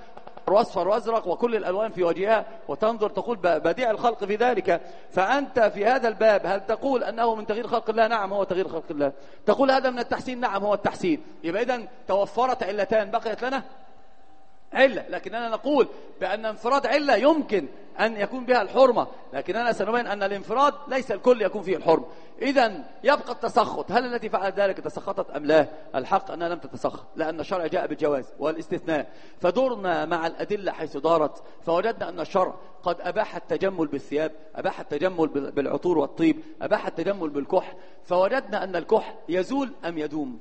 واصفر وازرق وكل الالوان في وجهها، وتنظر تقول بديع الخلق في ذلك. فانت في هذا الباب هل تقول انه من تغيير خلق الله؟ نعم هو تغيير خلق الله. تقول هذا من التحسين؟ نعم هو التحسين. يبقى اذا توفرت علتان، بقيت لنا علة، لكننا نقول بأن انفراد علة يمكن أن يكون بها الحرمة، لكننا سنبين أن الانفراد ليس الكل يكون فيه الحرمة. إذن يبقى التسخط، هل التي فعلت ذلك تسخطت أم لا؟ الحق أنها لم تتسخط، لأن الشرع جاء بالجواز والاستثناء. فدورنا مع الأدلة حيث دارت، فوجدنا أن الشرع قد أباح التجمل بالثياب، أباح التجمل بالعطور والطيب، أباح التجمل بالكحل. فوجدنا أن الكحل يزول أم يدوم؟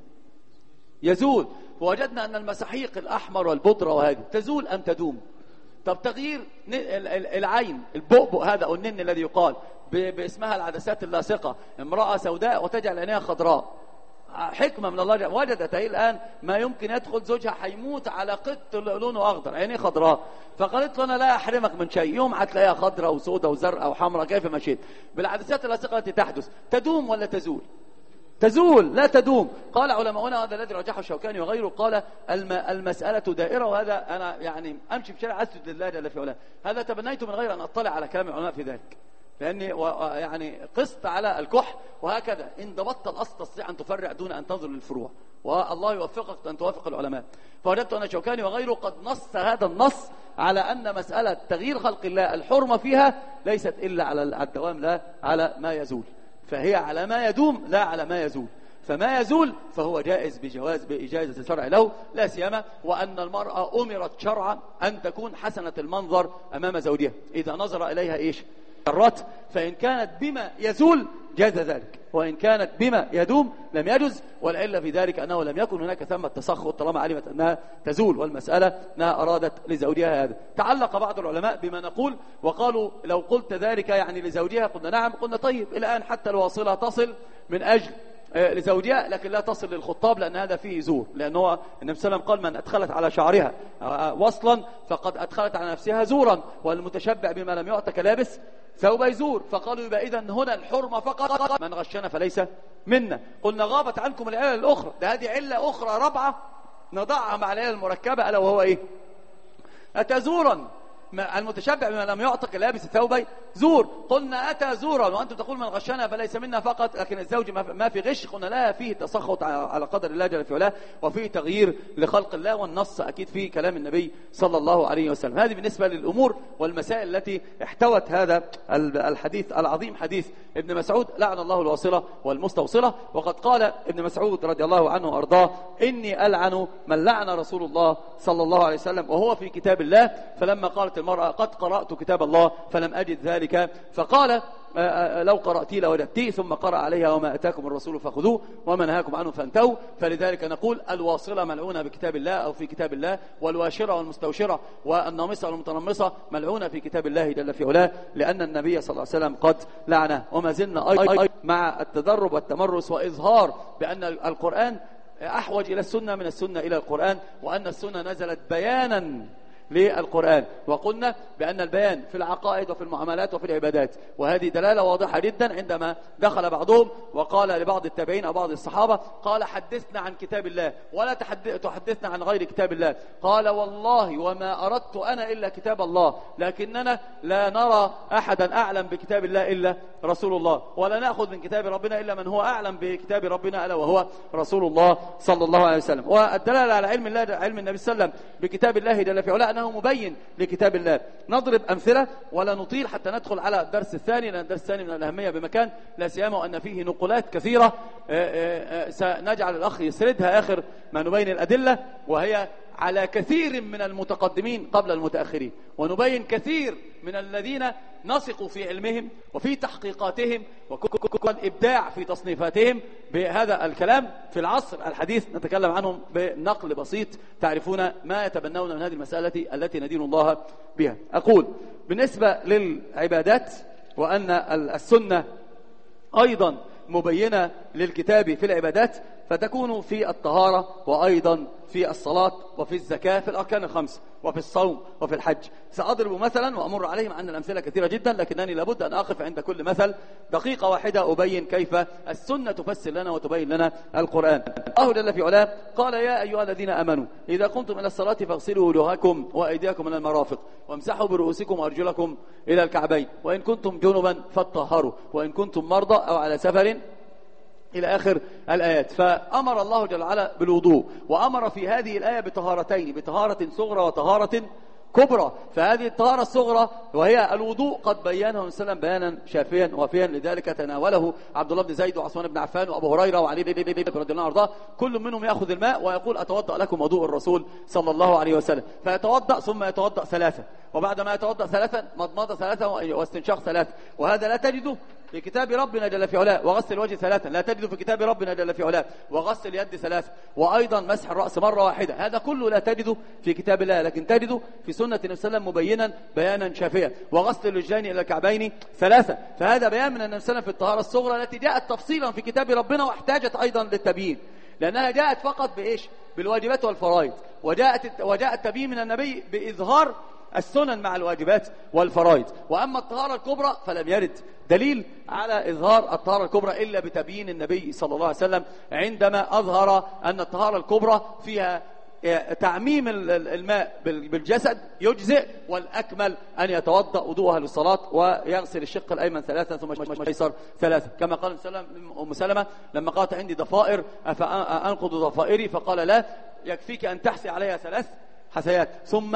يزول. ووجدنا أن المساحيق الأحمر والبودرة وهذه تزول أم تدوم؟ طب تغيير العين، البؤبؤ هذا أو النن الذي يقال باسمها العدسات اللاصقة، امرأة سوداء وتجعل عينها خضراء، حكمة من الله، وجدت هي الآن ما يمكن يدخل زوجها حيموت على قط لونه أخضر عينيه خضراء، فقالت لنا لا أحرمك من شيء، يوم هتلاقيها خضراء وسوداء وزرقاء وحمراء كيف مشيت. بالعدسات اللاصقة التي تحدث تدوم ولا تزول؟ تزول لا تدوم. قال علماؤنا، هذا الذي رجحه الشوكاني وغيره، قال المسألة دائرة. وهذا أنا يعني أمشي في شارع أسجد لله جل في علاه، هذا تبنيته من غير أن أطلع على كلام العلماء في ذلك، لأني يعني قست على الكحل وهكذا. إن ضبطت الأصل تستطيع أن تفرع دون أن تنظر للفروع، والله يوفقك أن توافق العلماء. فوجدت أن الشوكاني وغيره قد نص هذا النص على أن مسألة تغيير خلق الله الحرمة فيها ليست إلا على الدوام، لا على ما يزول، فهي على ما يدوم لا على ما يزول. فما يزول فهو جائز بجواز بإجازة الشرع له، لا سيما وأن المرأة أمرت شرعا أن تكون حسنة المنظر أمام زوجها إذا نظر إليها إيش شرت، فإن كانت بما يزول جاز ذلك، وإن كانت بما يدوم لم يجز. والعلة في ذلك أنه لم يكن هناك ثمة تسخط طالما علمت أنها تزول، والمسألة أنها أرادت لزوجها هذا. تعلق بعض العلماء بما نقول وقالوا لو قلت ذلك يعني لزوجها، قلنا نعم. قلنا طيب الآن حتى الواصلة تصل من أجل لزوجها لكن لا تصل للخطاب، لأن هذا فيه زور، لأنه النبي صلى الله عليه وسلم قال من أدخلت على شعرها وصلا فقد أدخلت على نفسها زورا، والمتشبع بما لم يعط كلابس ثوب يزور. فقالوا يبقى إذن هنا الحرمة فقط، من غشنا فليس منا. قلنا غابت عنكم العلة الأخرى، ده هذه علة أخرى رابعة نضعها مع العلة المركبة، ألا وهو إيه؟ أتى زورا، المتشبع بما لم يعطك لابس ثوبي زور. قلنا أتى زورا وأنتم تقول من غشنا فليس منا فقط، لكن الزوج ما في غش. قلنا لا، فيه تسخط على قدر الله جل في علاه، وفيه تغيير لخلق الله، والنص أكيد فيه كلام النبي صلى الله عليه وسلم. هذه بالنسبة للأمور والمسائل التي احتوت هذا الحديث العظيم، حديث ابن مسعود لعن الله الواصلة والمستوصلة. وقد قال ابن مسعود رضي الله عنه وأرضاه إني ألعن من لعن رسول الله صلى الله عليه وسلم وهو في كتاب الله. فلما قالت المرأة قد قرأت كتاب الله فلم أجد ذلك، فقال لو قرأتي لوجدتيه، ثم قرأ عليها وما أتاكم الرسول فخذوه وما نهاكم عنه فانتهوا. فلذلك نقول الواصلة ملعونة بكتاب الله أو في كتاب الله، والواشرة والمستوشرة والنامصة والمتنمصة ملعونة في كتاب الله جل في علاه، لأن النبي صلى الله عليه وسلم قد لعنه. وما زلنا أيضا مع التدرب والتمرس وإظهار بأن القرآن أحوج إلى السنة من السنة إلى القرآن، وأن السنة نزلت بيانا للقرآن. وقلنا بأن البيان في العقائد وفي المعاملات وفي العبادات، وهذه دلالة واضحة جدا. عندما دخل بعضهم وقال لبعض التابعين أو بعض الصحابة، قال حدثنا عن كتاب الله ولا تحدثنا عن غير كتاب الله، قال والله وما أردت أنا إلا كتاب الله، لكننا لا نرى أحدا أعلم بكتاب الله إلا رسول الله، ولا نأخذ من كتاب ربنا إلا من هو أعلم بكتاب ربنا ألا وهو رسول الله صلى الله عليه وسلم. والدلالة على علم الله، علم النبي صلى الله عليه وسلم بكتاب الله جل في علاه أنه مبين لكتاب الله. نضرب أمثلة ولا نطيل حتى ندخل على الدرس الثاني، لأن الدرس الثاني من الأهمية بمكان، لا سيما وأن فيه نقولات كثيرة سنجعل الأخ يسردها آخر ما نبين الأدلة، وهي على كثير من المتقدمين قبل المتأخرين، ونبين كثير من الذين نثق في علمهم وفي تحقيقاتهم والإبداع في تصنيفاتهم بهذا الكلام. في العصر الحديث نتكلم عنهم بنقل بسيط تعرفون ما يتبنون من هذه المسألة التي ندين الله بها. أقول بالنسبة للعبادات وأن السنة أيضا مبينة للكتاب في العبادات فتكون في الطهارة وأيضا في الصلاة وفي الزكاة في الأركان الخمس وفي الصوم وفي الحج. سأضرب مثلا وأمر عليهم عن الأمثلة كثيرة جدا، لكنني لابد أن أقف عند كل مثل دقيقة واحدة أبين كيف السنة تفسر لنا وتبين لنا القرآن. الله جل في علاه قال يا أيها الذين آمنوا إذا قمتم إلى الصلاة فاغسلوا وجوهكم وأيديكم من المرافق وامسحوا برؤوسكم وأرجلكم إلى الكعبين وإن كنتم جنبا فاطهروا وإن كنتم مرضى أو على سفر إلى آخر الآيات. فأمر الله جل وعلا بالوضوء، وأمر في هذه الآية بطهارتين، بطهارة صغرى وطهارة كبرى. فهذه الطهارة الصغرى وهي الوضوء قد بيانه وسلم بيانا شافيا وافيا، لذلك تناوله عبد الله بن زيد وعثمان بن عفان وأبو هريرة وعلي بن أبي طالب رضي الله عنه، كل منهم يأخذ الماء ويقول أتوضأ لكم وضوء الرسول صلى الله عليه وسلم، فيتوضأ ثم يتوضأ ثلاثة، وبعد ما يتوضأ ثلاثة مضمضة ثلاثة واستنشاق ثلاثة. وهذا لا تجده في كتاب ربنا جل في علاه. وغسل الوجه ثلاثا لا تجده في كتاب ربنا جل في علاه. وغسل اليد ثلاثا، وأيضا مسح الرأس مرة واحدة. هذا كله لا تجده في كتاب الله، لكن تجده في سنة النبي صلى الله عليه وسلم مبينا بيانا شافيا. وغسل الرجلين إلى الكعبين ثلاثة، فهذا بيان من النبي صلى الله عليه وسلم في الطهارة الصغرى التي جاءت تفصيلا في كتاب ربنا واحتاجت أيضا للتبيين، لأنها جاءت فقط بإيش؟ بالواجبات والفرائض، وجاءت وجاء التبيين من النبي بإظهار السنن مع الواجبات والفرائض. وأما الطهارة الكبرى فلم يرد دليل على إظهار الطهارة الكبرى إلا بتبيين النبي صلى الله عليه وسلم عندما أظهر أن الطهارة الكبرى فيها تعميم الماء بالجسد يجزئ، والأكمل أن يتوضأ وضوءها للصلاة ويغسل الشق الأيمن ثلاثة ثم الأيسر ثلاثة، كما قال أم سلمة لما قالت عندي ضفائر أنقض ضفائري، فقال لا، يكفيك أن تحسي عليها ثلاث حسيات ثم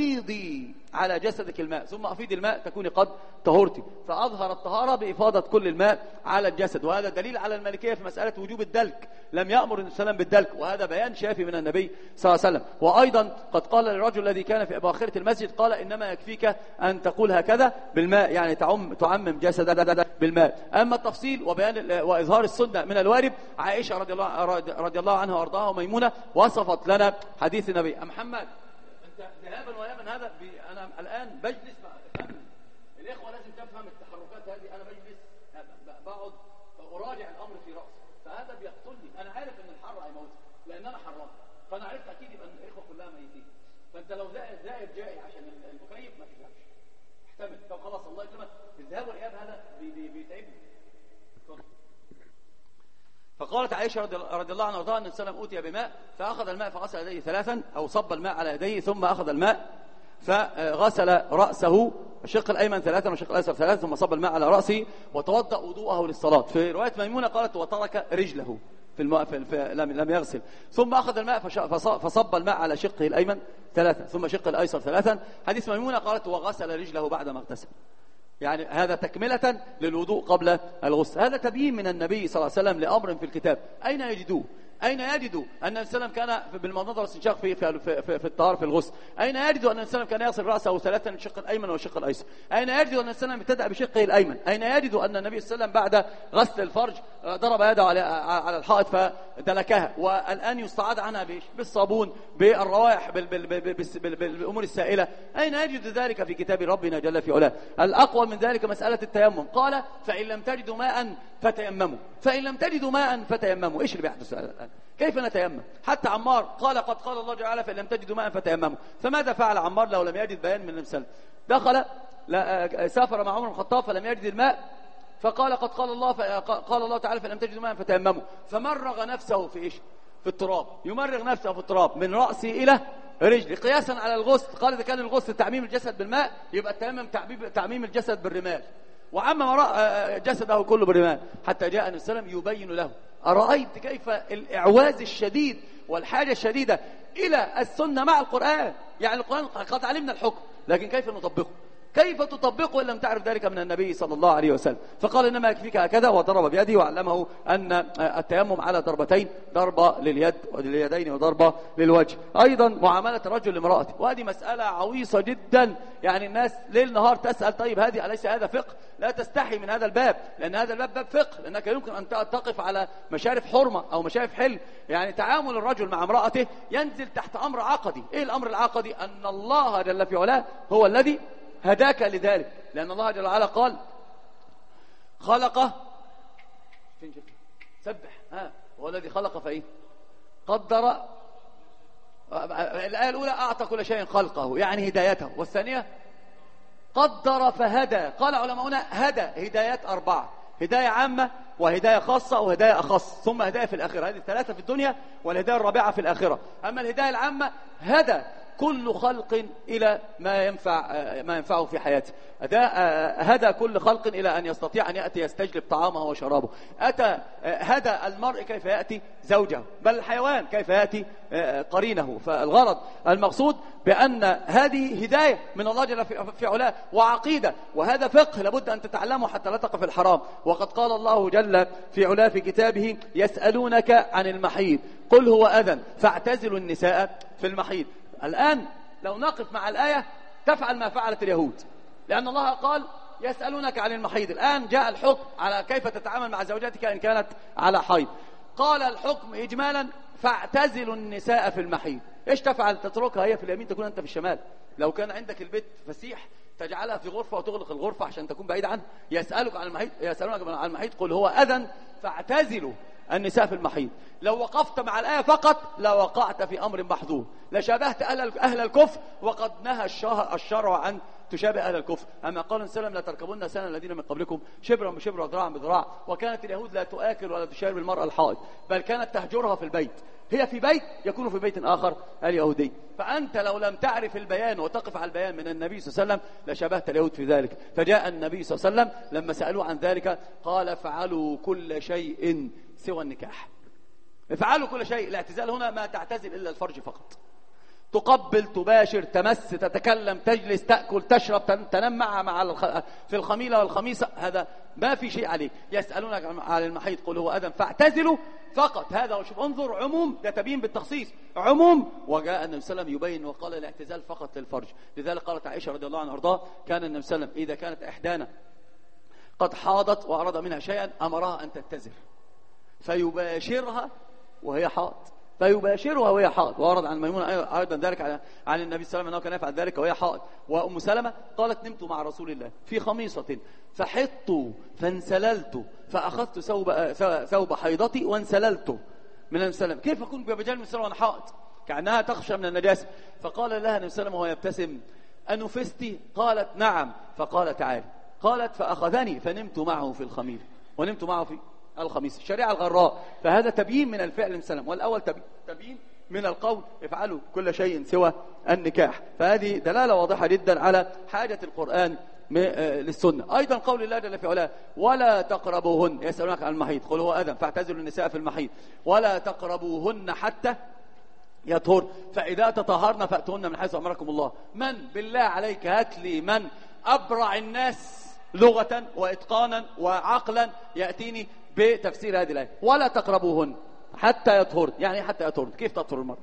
أفيضي على جسدك الماء، ثم أفيضي الماء تكوني قد طهرتي. فأظهر الطهارة بإفاضة كل الماء على الجسد، وهذا دليل على المالكية في مسألة وجوب الدلك، لم يأمر النبي صلى الله عليه وسلم بالدلك، وهذا بيان شافي من النبي صلى الله عليه وسلم. وأيضا قد قال للرجل الذي كان في أباخرة المسجد قال إنما يكفيك أن تقول هكذا بالماء، يعني تعم تعمم جسدك بالماء. أما التفصيل وبيان وإظهار السنة من الوارب، عائشة رضي الله رضي الله عنها وأرضاها وميمونة وصفت لنا حديث النبي. محمد ذهابا وإيابا هذا أنا الآن بجلس بقى. الإخوة لازم تفهم التحركات هذه. أنا بجلس بقعد أراجع الأمر في رأسي، فهذا بيقتلني. أنا عارف إن الحر هيموتني لأن أنا حرام، فأنا عرفت أكيد يبقى الإخوة كلها ميتين. فأنت لو زائد زائد جائي عشان المكيف ما تفهمش، احتمل. طب خلاص الله يكرمك، الذهاب والإياب هذا بيتعبني. فقالت عائشة رضي الله عنها وارضاها أن السلام أوتي بماء فأخذ الماء فغسل يديه ثلاثا، أو صب الماء على يديه ثم أخذ الماء فغسل رأسه الشق الأيمن ثلاثا والشق الأيسر ثلاثا، ثم صب الماء على رأسه وتوضأ وضوءه للصلاة. في رواية ميمونة قالت وترك رجله في الماء في في لم, لم يغسل، ثم أخذ الماء فصب الماء على شقه الأيمن ثلاثا ثم شق الأيسر ثلاثا. حديث ميمونة قالت وغسل رجله بعد ما اغتسل، يعني هذا تكملة للوضوء قبل الغسل. هذا تبيين من النبي صلى الله عليه وسلم لأمر في الكتاب. أين يجدوه؟ أين يجدوا أن النبي صلى الله عليه وسلم كان بالمضمضة والاستنشاق في في في, في الطهارة في الغسل؟ أين يجدوا أن النبي صلى الله عليه وسلم كان يغسل رأسه ثلاثا الشق الأيمن والشق الأيسر؟ أين يجدوا أن النبي صلى الله عليه وسلم ابتدأ بشقه الأيمن؟ أين يجدوا أن النبي صلى الله عليه وسلم بعد غسل الفرج ضرب يده على على الحائط فدلكها، والآن يستعاض عنها بايش؟ بالصابون، بالروائح، بالأمور السائلة؟ أين يجد ذلك في كتاب ربنا جل في علاه؟ الأقوى من ذلك مسألة التيمم. قال فإن لم تجدوا ماء فتيمموا، فإن لم تجدوا ماء فتيمموا. إيش اللي بيحدث الآن؟ كيف نتيمم؟ حتى عمار قال قد قال الله جل وعلا فإن لم تجدوا ماء فتيمموا. فماذا فعل عمار لو لم يجد بيان من النبي صلى الله عليه وسلم؟ دخل سافر مع عمر بن الخطاب فلم يجد الماء، فقال قد قال الله قال الله تعالى فإن لم تجدوا ماء فتيمموا، فمرغ نفسه في ايش؟ في التراب. يمرغ نفسه في التراب من رأسه إلى رجله قياسا على الغسل. قال إذا كان الغسل تعميم الجسد بالماء يبقى التيمم تعميم الجسد بالرمال، وعمم جسده كله بالرمال، حتى جاء النبي صلى الله عليه وسلم يبين له. أرأيت كيف الإعواز الشديد والحاجة الشديدة إلى السنة مع القرآن؟ يعني القرآن قد علمنا الحكم، لكن كيف نطبقه؟ كيف تطبقه إن لم تعرف ذلك من النبي صلى الله عليه وسلم؟ فقال إنما يكفيك هكذا، وضرب بيده وعلمه أن التيمم على ضربتين، ضربة لليد ولليدين وضربة للوجه. أيضا معاملة الرجل لامرأته، وهذه مسألة عويصة جدا، يعني الناس ليل نهار تسأل طيب هذه أليس هذا فقه؟ لا تستحي من هذا الباب، لأن هذا الباب باب فقه، لأنك يمكن أن تقف على مشارف حرمة أو مشارف حل. يعني تعامل الرجل مع امرأته ينزل تحت أمر عقدي. إيه الأمر العقدي؟ أن الله جل في علاه هو الذي هداك لذلك، لأن الله جل وعلا قال خلق سبح. ها هو الذي خلق فإيه قدر. الآية الأولى أعطى كل شيء خلقه يعني هدايته، والثانية قدر فهدى. قال علماؤنا هدى هدايات أربعة: هداية عامة وهداية خاصة وهداية أخص، ثم هداية في الآخرة. هذه الثلاثة في الدنيا، والهداية الرابعة في الآخرة. أما الهداية العامة هدى كل خلق إلى ما ينفع ما ينفعه في حياته. هدى كل خلق إلى أن يستطيع أن يأتي يستجلب طعامه وشرابه. أتى هدى المرء كيف يأتي زوجه، بل الحيوان كيف يأتي قرينه. فالغرض المقصود بأن هذه هداية من الله جل في علاه وعقيدة، وهذا فقه لابد أن تتعلمه حتى لا تقع في الحرام. وقد قال الله جل في علاه في كتابه: يسألونك عن المحيض قل هو أذى فاعتزلوا النساء في المحيض. الآن لو نقف مع الآية تفعل ما فعلت اليهود، لأن الله قال يسألونك عن المحيض. الآن جاء الحكم على كيف تتعامل مع زوجاتك إن كانت على حيض. قال الحكم إجمالا: فاعتزلوا النساء في المحيض. إيش تفعل؟ تتركها هي في اليمين، تكون أنت في الشمال. لو كان عندك البيت فسيح تجعلها في غرفة وتغلق الغرفة عشان تكون بعيد عنه. يسألك عن المحيض يسألونك عن المحيض قل هو أذى فاعتزلوا النساء في المحيض. لو وقفت مع الآية فقط لوقعت في أمر محظور، لشابهت أهل أهل الكفر، وقد نهى الشرع عن تشابه أهل الكفر. أما قال النبي صلى الله عليه وسلم: لا تركبن سنن الذين من قبلكم شبرا بشبر وذراعا بذراع. وكانت اليهود لا تؤكل ولا تشارب المرأة الحائض، بل كانت تهجرها في البيت. هي في بيت يكون في بيت آخر اليهودي. فأنت لو لم تعرف البيان وتقف على البيان من النبي صلى الله عليه وسلم لشبهت اليهود في ذلك. فجاء النبي صلى الله عليه وسلم لما سألوه عن ذلك قال: افعلوا كل شيء سوى النكاح. افعلوا كل شيء. الاعتزال هنا ما تعتزل إلا الفرج فقط. تقبل، تباشر، تمس، تتكلم، تجلس، تأكل، تشرب، تنام مع مع في الخميلة والخميسة، هذا ما في شيء عليه. يسألونك عن المحيض قل هو أذى فاعتزلوا فقط. هذا وشوف انظر عموم، ده تبيين بالتخصيص عموم. وجاء النبي صلى الله عليه وسلم يبين وقال: الاعتزال فقط للفرج. لذلك قالت عائشة رضي الله عنها وارضاها: كان النبي صلى الله عليه وسلم إذا كانت إحدانا قد حاضت وأراد منها شيئا أمرها أن تتزل فيباشرها وهي حاض، فيباشرها وهي حائض. وورد عن ميمونة أيضا ذلك عن النبي صلى الله عليه وسلم أنه كان يفعل ذلك وهي حائض. وأم سلمة قالت: نمت مع رسول الله في خميصة فحطت فانسللت فأخذت ثوب ثوب حيضتي وانسللت من النبي صلى الله عليه وسلم. كيف أكون بمجال النبي صلى الله عليه وسلم وأنا حائض؟ كأنها تخشى من النجاسة. فقال لها النبي صلى الله عليه وسلم وهو يبتسم: أنفستي؟ قالت: نعم. فقال: تعالي. قالت: فأخذني فنمت معه في الخميل ونمت معه في الخميس. الشريعة الغراء. فهذا تبيين من الفعل السلام، والأول تبيين من القول: افعلوا كل شيء سوى النكاح. فهذه دلالة واضحة جدا على حاجة القرآن للسنة. أيضا قول الله جل في علاه: ولا تقربوهن. يسألونك عن المحيض قل هو أذى فاعتزلوا النساء في المحيض ولا تقربوهن حتى يطهر فإذا تطهرن فأتوهن من حيث أمركم الله. من بالله عليك هات لي من أبرع الناس لغة وإتقانا وعقلا يأتيني بتفسير هذه الآية. ولا تقربوهن حتى يطهر. يعني حتى يطهر. كيف تطهر المرأة؟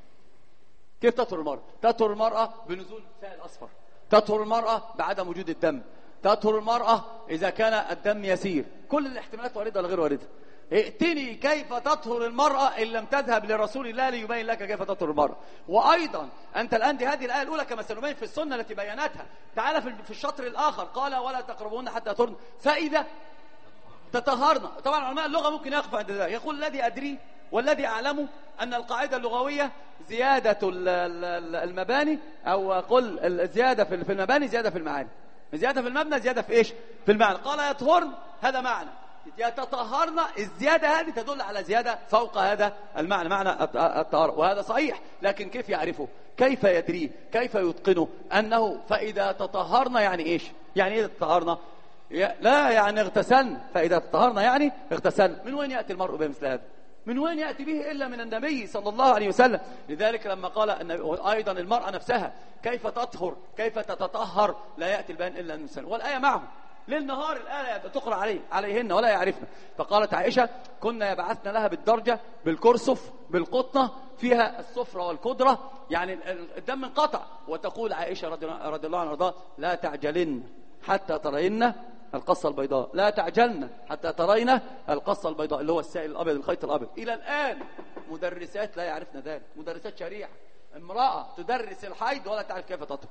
كيف تطهر المرأة؟ تطهر المرأة بنزول سائل أصفر، تطهر المرأة بعدم وجود الدم، تطهر المرأة إذا كان الدم يسير. كل الاحتمالات واردة ولا غير واردة. ائتني كيف تطهر المرأة إن لم تذهب لرسول الله ليبين لك كيف تطهر المرأة. وأيضا أنت الآن دي هذه الآية الأولى كما سنبين في السنة التي بياناتها. تعال في الشطر الآخر قال: ولا تقربون حتى يطهرن فإذا تطهرنا. طبعا علماء اللغة ممكن يقف عند ذلك، يقول: الذي أدري والذي أعلمه أن القاعدة اللغوية زيادة المباني، أو قل الزيادة في المباني زيادة في المعاني. زيادة في المبنى زيادة في إيش؟ في المعنى. قال يطهرن هذا معنى، يتطهرن الزيادة هذه تدل على زيادة فوق هذا المعنى، معنى الطهارة. وهذا صحيح، لكن كيف يعرفه؟ كيف يدريه؟ كيف يتقنه؟ أنه فإذا تطهرن يعني إيش؟ يعني إذا تطهرن لا يعني اغتسلن. فإذا تطهرنا يعني اغتسلن. من وين يأتي المرء بمثل هذا؟ من وين يأتي به إلا من النبي صلى الله عليه وسلم. لذلك لما قال النبي أيضا المرأة نفسها كيف تطهر كيف تتطهر لا يأتي البيان إلا من السنة. والآية معهم للنهار الآية تقرأ عليه عليهن ولا يعرفن. فقالت عائشة: كنا يبعثنا لها بالدرجة بالكرسف بالقطنة فيها الصفرة والقدرة، يعني الدم انقطع. وتقول عائشة رضي الله عنها: لا تعجلن حتى ترين القصة البيضاء، لا تعجلن حتى ترين القصة البيضاء، اللي هو السائل الأبيض الخيط الأبيض. إلى الآن مدرسات لا يعرفن ذلك، مدرسات شريعة. امرأة تدرس الحيض ولا تعرف كيف تطهر.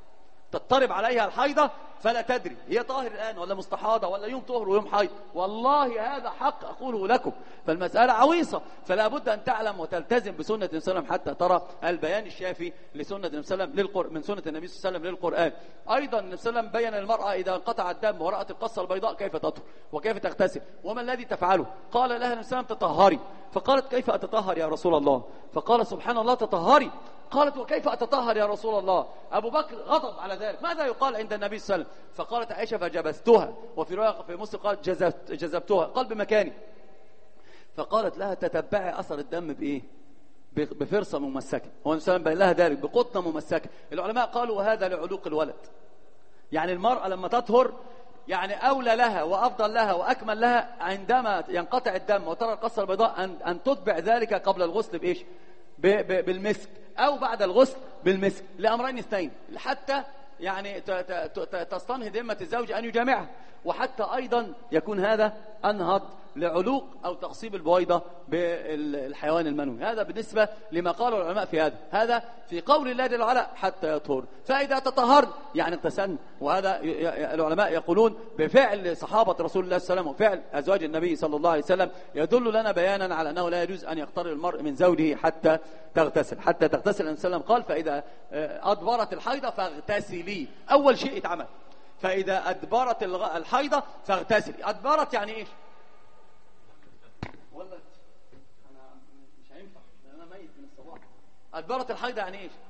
تضطرب عليها الحيضة فلا تدري هي طاهر الآن ولا مستحاضة ولا يوم طهر ويوم حيض. والله هذا حق أقوله لكم، فالمسألة عويصة، فلا بد أن تعلم وتلتزم بسنة النبي صلى الله عليه وسلم حتى ترى البيان الشافي لسنة النبي صلى الله عليه وسلم للقر... من سنة النبي صلى الله عليه وسلم للقرآن. أيضا النبي صلى الله عليه وسلم بين المرأة إذا انقطع الدم ورأت القصة البيضاء كيف تطهر وكيف تغتسل وما الذي تفعله. قال لها النبي صلى الله عليه وسلم تطهري، فقالت كيف أتطهر يا رسول الله؟ فقال سبحان الله تطهري. قالت وكيف أتطهر يا رسول الله؟ أبو بكر غضب على ذلك، ماذا يقال عند النبي صلى الله عليه وسلم؟ فقالت عائشة فجبستها، وفي رواية في مسلم قالت جزبت جذبتها، قال بمكاني. فقالت لها تتبعي أثر الدم بإيه؟ بفرصة ممسكة. هو النبي صلى الله عليه وسلم بين لها ذلك بقطنة ممسكة. العلماء قالوا وهذا لعلوق الولد، يعني المرأة لما تطهر يعني أولى لها وأفضل لها وأكمل لها عندما ينقطع الدم وترى القصة البيضاء أن, أن تتبع ذلك قبل الغسل بإيش؟ بالمسك، أو بعد الغسل بالمسك، لأمرين اثنين، حتى يعني تستنهض ذمة الزوج أن يجامعها، وحتى أيضا يكون هذا أنهض لعلوق أو تقصيب البويضة بالحيوان المنوي. هذا بالنسبة لما قاله العلماء في هذا. هذا في قول الله جل وعلا حتى يطهر، فإذا تطهر يعني اغتسلن. وهذا العلماء يقولون بفعل صحابة رسول الله صلى الله عليه وسلم وفعل أزواج النبي صلى الله عليه وسلم يدل لنا بيانا على أنه لا يجوز أن يقترب المرء من زوجه حتى تغتسل. حتى تغتسل النبي صلى الله عليه وسلم قال فإذا أدبرت الحيضة فاغتسلي، أول شيء اتعمل. فإذا أدبرت الحيضة فاغتسلي. أدبرت يعني إيش؟ والله أنا مش هينفع لأن أنا ميت من الصباح. أدبرت الحيضة يعني إيش؟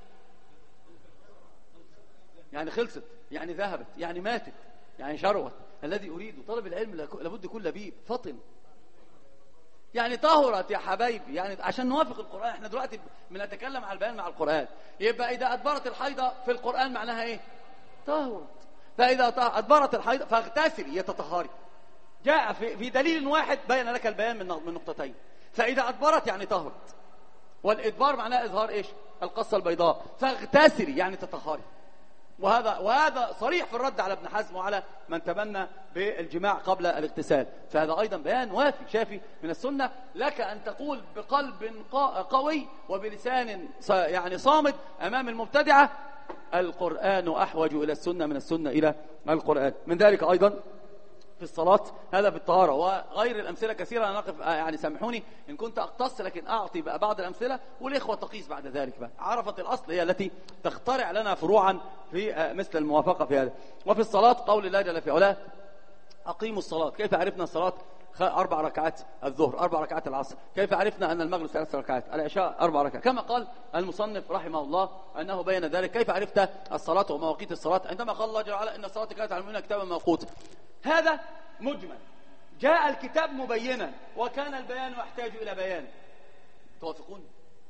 يعني خلصت، يعني ذهبت، يعني ماتت، يعني شروت. الذي أريد طلب العلم لابد يكون لبيب فطن. يعني طهرت يا حبايبي، يعني عشان نوافق القرآن. احنا دلوقتي بنتكلم على البيان مع القرآن. يبقى إذا أدبرت الحيضة في القرآن معناها إيه؟ طهرت. فإذا أدبرت الحيضة فاغتسلي يتطهري. جاء في, في دليل واحد بين لك البيان من من نقطتين. فإذا أدبرت يعني طهرت، والإدبار معناه إظهار إيش؟ القصة البيضاء. فاغتسلي يعني تطهري. وهذا وهذا صريح في الرد على ابن حزم وعلى من تبنى بالجماع قبل الاغتسال. فهذا أيضا بيان وافي شافي من السنة. لك أن تقول بقلب قوي وبلسان يعني صامد أمام المبتدعة القرآن أحوج إلى السنة من السنة إلى القرآن. من ذلك أيضا في الصلاة، هذا في الطهارة، وغير الأمثلة كثيرة. أنا أقف يعني سامحوني إن كنت أقتص، لكن أعطي بقى بعض الأمثلة والإخوة تقيس بعد ذلك بقى. عرفت الأصل هي التي تخترع لنا فروعا في مثل الموافقة في هذا. وفي الصلاة قول الله جل في علاه أقيموا الصلاة. كيف عرفنا الصلاة؟ أربع ركعات الظهر، أربع ركعات العصر. كيف عرفنا أن المغرب ثلاث ركعات، العشاء أربع ركعات، كما قال المصنف رحمه الله أنه بين ذلك. كيف عرفت الصلاة ومواقيت الصلاة؟ عندما قال الله جل وعلا إن الصلاة كانت على المؤمنين كتابا موقوتا. هذا مجمل. جاء الكتاب مبينا وكان البيان يحتاج إلى بيان. توافقون؟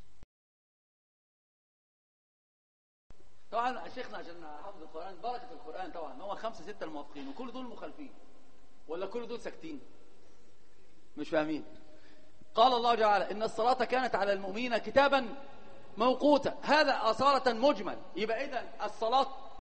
طبعا شيخنا عشان حافظ القرآن بركة القرآن طبعا هو خمسة ستة الموافقين وكل دول مخالفين ولا كل دول ساكتين مش فاهمين. قال الله جل وعلا إن الصلاة كانت على المؤمنين كتابا موقوتا. هذا أصالة مجمل. يبقى إذن الصلاة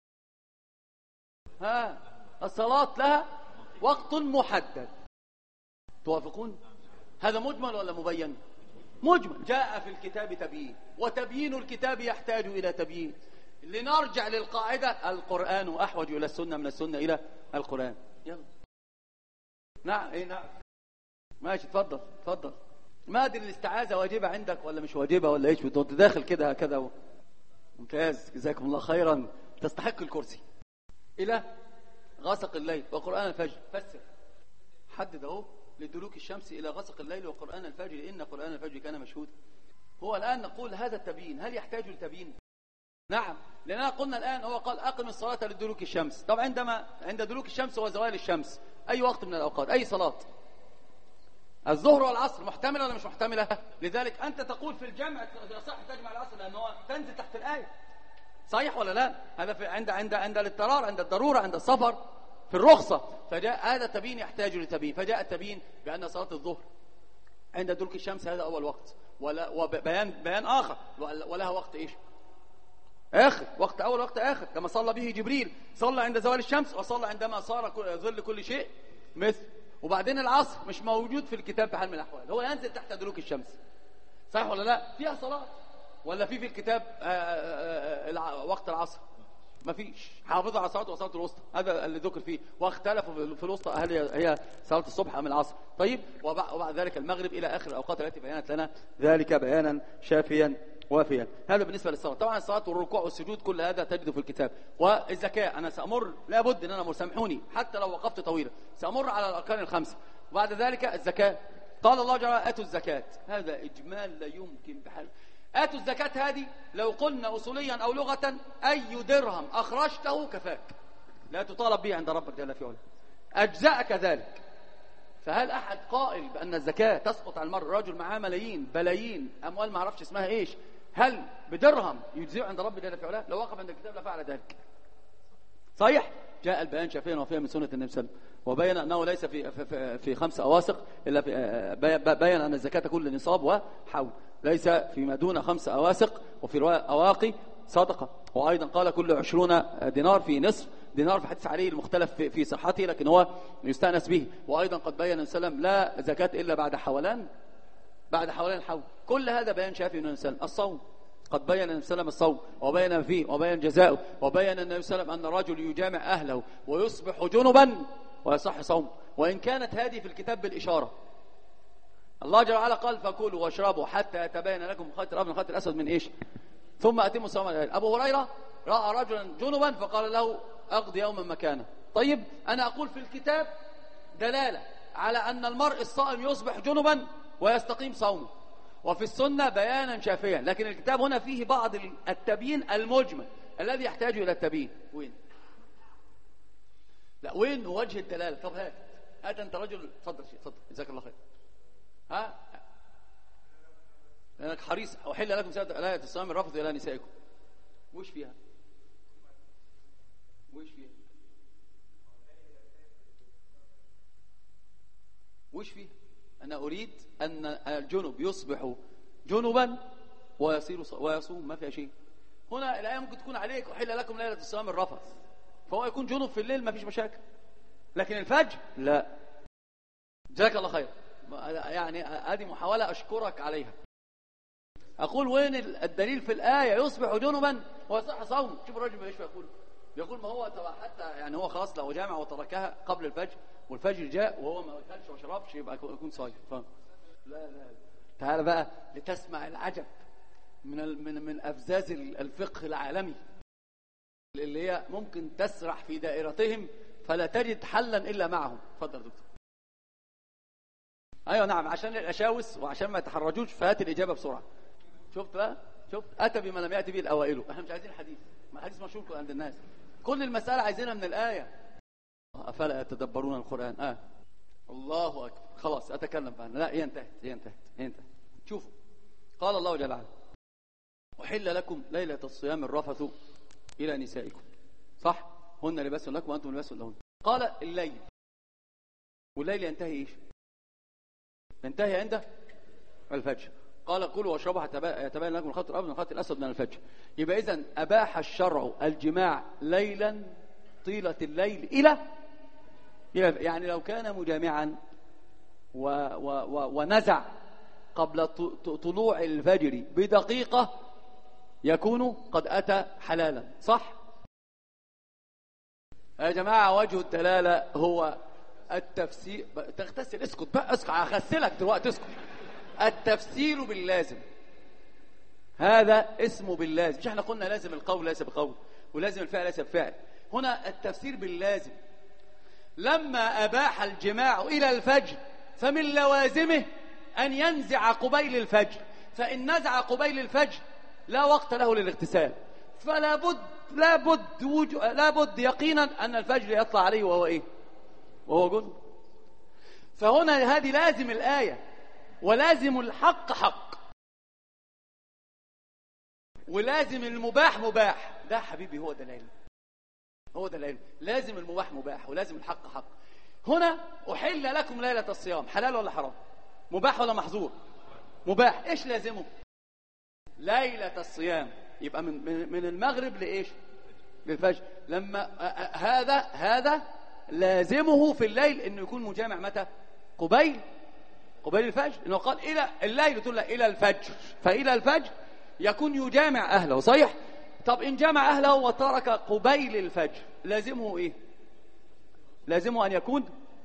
ها الصلاة لها وقت محدد. توافقون؟ هذا مجمل ولا مبين؟ مجمل. جاء في الكتاب تبيين، وتبيين الكتاب يحتاج إلى تبيين. لنرجع للقاعدة القرآن أحوج إلى السنة من السنة إلى القرآن. يلا. نعم ايه نعم ماشي اتفضل اتفضل. ما ادري الاستعاذة واجبة عندك ولا مش واجبة ولا ايش؟ وانت داخل كده هكذا و... ممتاز جزاكم الله خيرا. تستحق الكرسي. إلى غسق الليل وقرآن الفجر. فسر حدد اهو لدلوك الشمس إلى غسق الليل وقرآن الفجر إن قرآن الفجر كان مشهودا. هو الآن نقول هذا التبيين هل يحتاج لتبيين؟ نعم، لأننا قلنا الآن هو قال أقم الصلاة لدلوك الشمس. طب عندما عند دلوك الشمس وزوال الشمس أي وقت من الأوقات؟ أي صلاة؟ الظهر والعصر. محتملة ولا مش محتملة؟ لذلك أنت تقول في الجمع صح تجمع العصر لأنه تنزل تحت الآية. صحيح ولا لا؟ هذا في عند عند عند الاضطرار، عند الضرورة، عند السفر، في الرخصة. فجاء هذا التبيين يحتاج لتبيين. فجاء التبيين بأن صلاة الظهر عند دلوك الشمس هذا أول وقت، ولا وبيان بيان آخر ولها وقت إيش؟ آخر. وقت أول وقت آخر، كما صلى به جبريل. صلى عند زوال الشمس وصلى عندما صار ظل كل شيء مثل. وبعدين العصر مش موجود في الكتاب في حال من الأحوال، هو ينزل تحت دلوك الشمس. صحيح ولا لا؟ فيها صلاة ولا في في الكتاب آآ آآ وقت العصر؟ ما فيش. حافظوا على الصلاه وصلاه الوسطى، هذا اللي ذكر فيه. واختلفوا في الوسطى هل هي صلاه الصبح ام العصر. طيب وبعد ذلك المغرب الى اخر الاوقات التي بينت لنا ذلك بيانا شافيا وافيا. هذا بالنسبه للصلاه. طبعا الصلاه والركوع والسجود كل هذا تجده في الكتاب. والزكاه انا سامر، لابد ان انا امر، سامحوني حتى لو وقفت طويلا، سامر على الاركان الخمسه. وبعد ذلك الزكاه، قال الله جل وعلا اتوا الزكاه. هذا اجمال لا يمكن بحال. اتوا الزكاه هذه لو قلنا اصوليا او لغه اي درهم اخرجته كفاك، لا تطالب به عند ربك جل في علاه، اجزاك ذلك. فهل احد قائل بان الزكاه تسقط على المرء؟ رجل معاه ملايين بلايين اموال ما اعرفش اسمها ايش، هل بدرهم يجزئ عند ربك جل في علاه؟ لو وقف عند الكتاب لفعل ذلك. صحيح جاء البيان شافيا وفيا من سنه النبي صلى الله عليه وسلم، وبين انه ليس في في, في خمس اواسق الا في بين ان الزكاه تكون لنصاب وحول، ليس فيما دون خمس اواسق. وفي روايه اواقي صدقه. وايضا قال كل عشرون دينار في نصف دينار، في حديث عليه المختلف في, في صحته لكن هو يستأنس به. وايضا قد بين النبي صلى الله عليه وسلم لا زكاه الا بعد حولان، بعد حولان الحول. كل هذا بيان شافي من النبي صلى الله عليه وسلم. الصوم قد بين النبي صلى الله عليه وسلم الصوم وبين فيه وبين جزاؤه، وبين النبي صلى الله عليه وسلم ان الرجل يجامع اهله ويصبح جنبا ويصح صوم، وان كانت هذه في الكتاب بالاشاره. الله جل وعلا قال فكلوا واشربوا حتى يتبين لكم الخيط الابيض من الخيط الاسود من ايش؟ ثم اتموا الصوم الى الليل. ابو هريره راى رجلا جنبا فقال له اقضي يوما مكانه. طيب انا اقول في الكتاب دلاله على ان المرء الصائم يصبح جنبا ويستقيم صومه، وفي السنه بيانا شافيا، لكن الكتاب هنا فيه بعض التبيين المجمل الذي يحتاج الى التبيين. وين؟ لا وين وجه الدلاله؟ طب هات هات انت رجل، اتفضل اتفضل جزاك الله خير. ها لانك حريص. احل لكم لا الصيام الرفث الى نسائكم. وش فيها؟ وش فيها؟ وش فيها؟ انا اريد ان الجنب يصبح جنبا ويصير ويصوم، ما فيها شيء. هنا الايه ممكن تكون عليك احل لكم ليله الصيام الرفث، فهو يكون جنب في الليل ما فيش مشاكل، لكن الفجر لا. جزاك الله خير. يعني هذه محاولة أشكرك عليها. أقول وين الدليل في الآية يصبح جنبا ويصح صوم؟ شوف الرجل ايش يقول، يقول ما هو حتى يعني هو خلاص لو جامع وتركها قبل الفجر والفجر جاء وهو ما اكلش وما شربش يبقى يكون صايم. لا لا تعال بقى لتسمع العجب من من من أفزاز الفقه العالمي اللي هي ممكن تسرح في دائرتهم فلا تجد حلا إلا معهم. اتفضل دكتور. ايوه نعم، عشان الاشاوس وعشان ما يتحرجوش فهات الاجابه بسرعه. شفت بقى؟ شفت اتى بما لم ياتي به الاوائل. احنا مش عايزين حديث، ما حديث مشهور عند الناس، كل المساله عايزينها من الايه. افلا يتدبرون القران؟ اه الله اكبر. خلاص اتكلم بقى. لا هي انتهت هي انتهت هي انتهت. شوفوا قال الله جل وعلا احل لكم ليله الصيام الرفث الى نسائكم. صح؟ هن لباس لكم وانتم لباس لهن. قال الليل، والليل ينتهي ايش؟ ينتهي عند الفجر. قال كلوا واشربوا حتى يتبين لكم الخيط الابيض من الخيط الاسود من الفجر. يبقى اذا اباح الشرع الجماع ليلا طيله الليل الى يعني لو كان مجامعا و و و ونزع قبل طلوع الفجر بدقيقه يكون قد اتى حلالا. صح يا جماعه؟ وجه الدلاله هو التفسير. تغتسل، اسكت بقى، اسكت هغسلك دلوقتي، اسكت. التفسير باللازم، هذا اسمه باللازم. مش احنا قلنا لازم القول ليس بقول ولازم الفعل ليس بفعل؟ هنا التفسير باللازم. لما أباح الجماع إلى الفجر فمن لوازمه أن ينزع قبيل الفجر، فإن نزع قبيل الفجر لا وقت له للاغتسال، فلا بد لا بد وجو... لا بد يقينا أن الفجر يطلع عليه وهو إيه؟ وهو جنب. فهنا هذه لازم الآية، ولازم الحق حق، ولازم المباح مباح. ده حبيبي هو ده العلم، هو ده العلم. لازم المباح مباح ولازم الحق حق. هنا أحل لكم ليلة الصيام، حلال ولا حرام؟ مباح ولا محظور؟ مباح. إيش لازمه؟ ليلة الصيام. يبقى من من المغرب لإيش؟ للفجر. لما هذا هذا لازمه في الليل انه يكون مجامع متى؟ قبيل قبيل الفجر. انه قال الى الليل تقول الى الفجر، فالى الفجر يكون يجامع اهله. صحيح؟ طب إن جمع أهله وترك قبيل الفجر لازمه إيه؟ لازمه أن يكون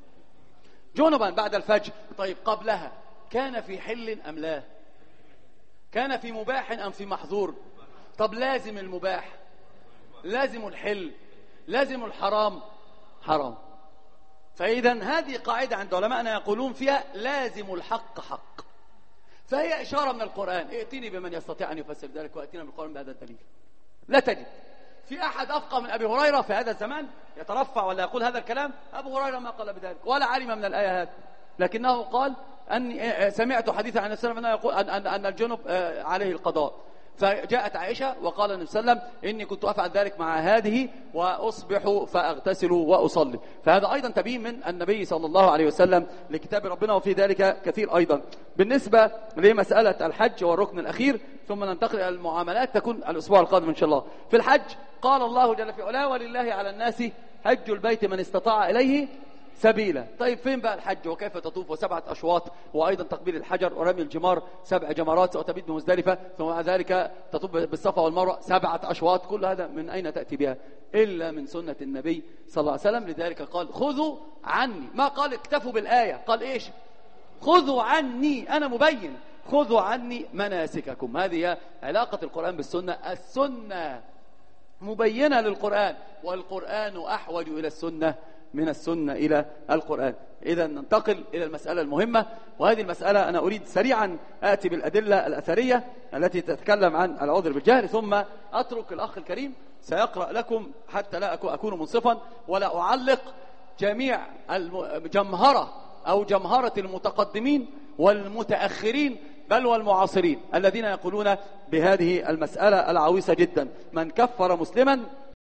جنبا بعد الفجر. طيب قبلها كان في حل أم لا؟ كان في مباح أم في محظور؟ طب لازم المباح، لازم الحل، لازم الحرام حرام. فإذا هذه قاعدة عند علماءنا يقولون فيها لازم الحق حق، فهي إشارة من القرآن. ائتني بمن يستطيع أن يفسر ذلك وأتينا بالقرآن بهذا الدليل. لا تجد في أحد أفقه من أبي هريرة في هذا الزمان يترفع ولا يقول هذا الكلام. أبو هريرة ما قال بذلك ولا علم من الآية هذه، لكنه قال أني سمعت حديثا عن النبي أنه يقول أن أن الجنب عليه القضاء. فجاءت عائشة وقال النبي صلى الله عليه وسلم إني كنت أفعل ذلك مع هذه وأصبح فأغتسل وأصلي. فهذا أيضا تبين من النبي صلى الله عليه وسلم لكتاب ربنا، وفي ذلك كثير أيضا. بالنسبة لمسألة الحج والركن الأخير ثم ننتقل إلى المعاملات تكون الأسبوع القادم إن شاء الله. في الحج قال الله جل في علاه ولله على الناس حج البيت من استطاع إليه سبيلا. طيب فين بقى الحج وكيف تطوف وسبعة أشواط وأيضا تقبيل الحجر ورمي الجمار سبع جمرات وتبيت بمزدلفة ثم بعد ذلك تطوف بالصفا والمروة سبعة أشواط. كل هذا من أين تأتي بها إلا من سنة النبي صلى الله عليه وسلم. لذلك قال خذوا عني، ما قال اكتفوا بالآية، قال إيش؟ خذوا عني، أنا مبين، خذوا عني مناسككم. هذه علاقة القرآن بالسنة. السنة مبينة للقرآن والقرآن أحوج إلى السنة من السنة إلى القرآن. إذا ننتقل إلى المسألة المهمة، وهذه المسألة أنا أريد سريعا آتي بالأدلة الأثرية التي تتكلم عن العذر بالجهل، ثم أترك الأخ الكريم سيقرأ لكم حتى لا أكون منصفا ولا أعلق جميع الجمهرة أو جمهرة المتقدمين والمتأخرين بل والمعاصرين الذين يقولون بهذه المسألة العويصة جدا. من كفر مسلما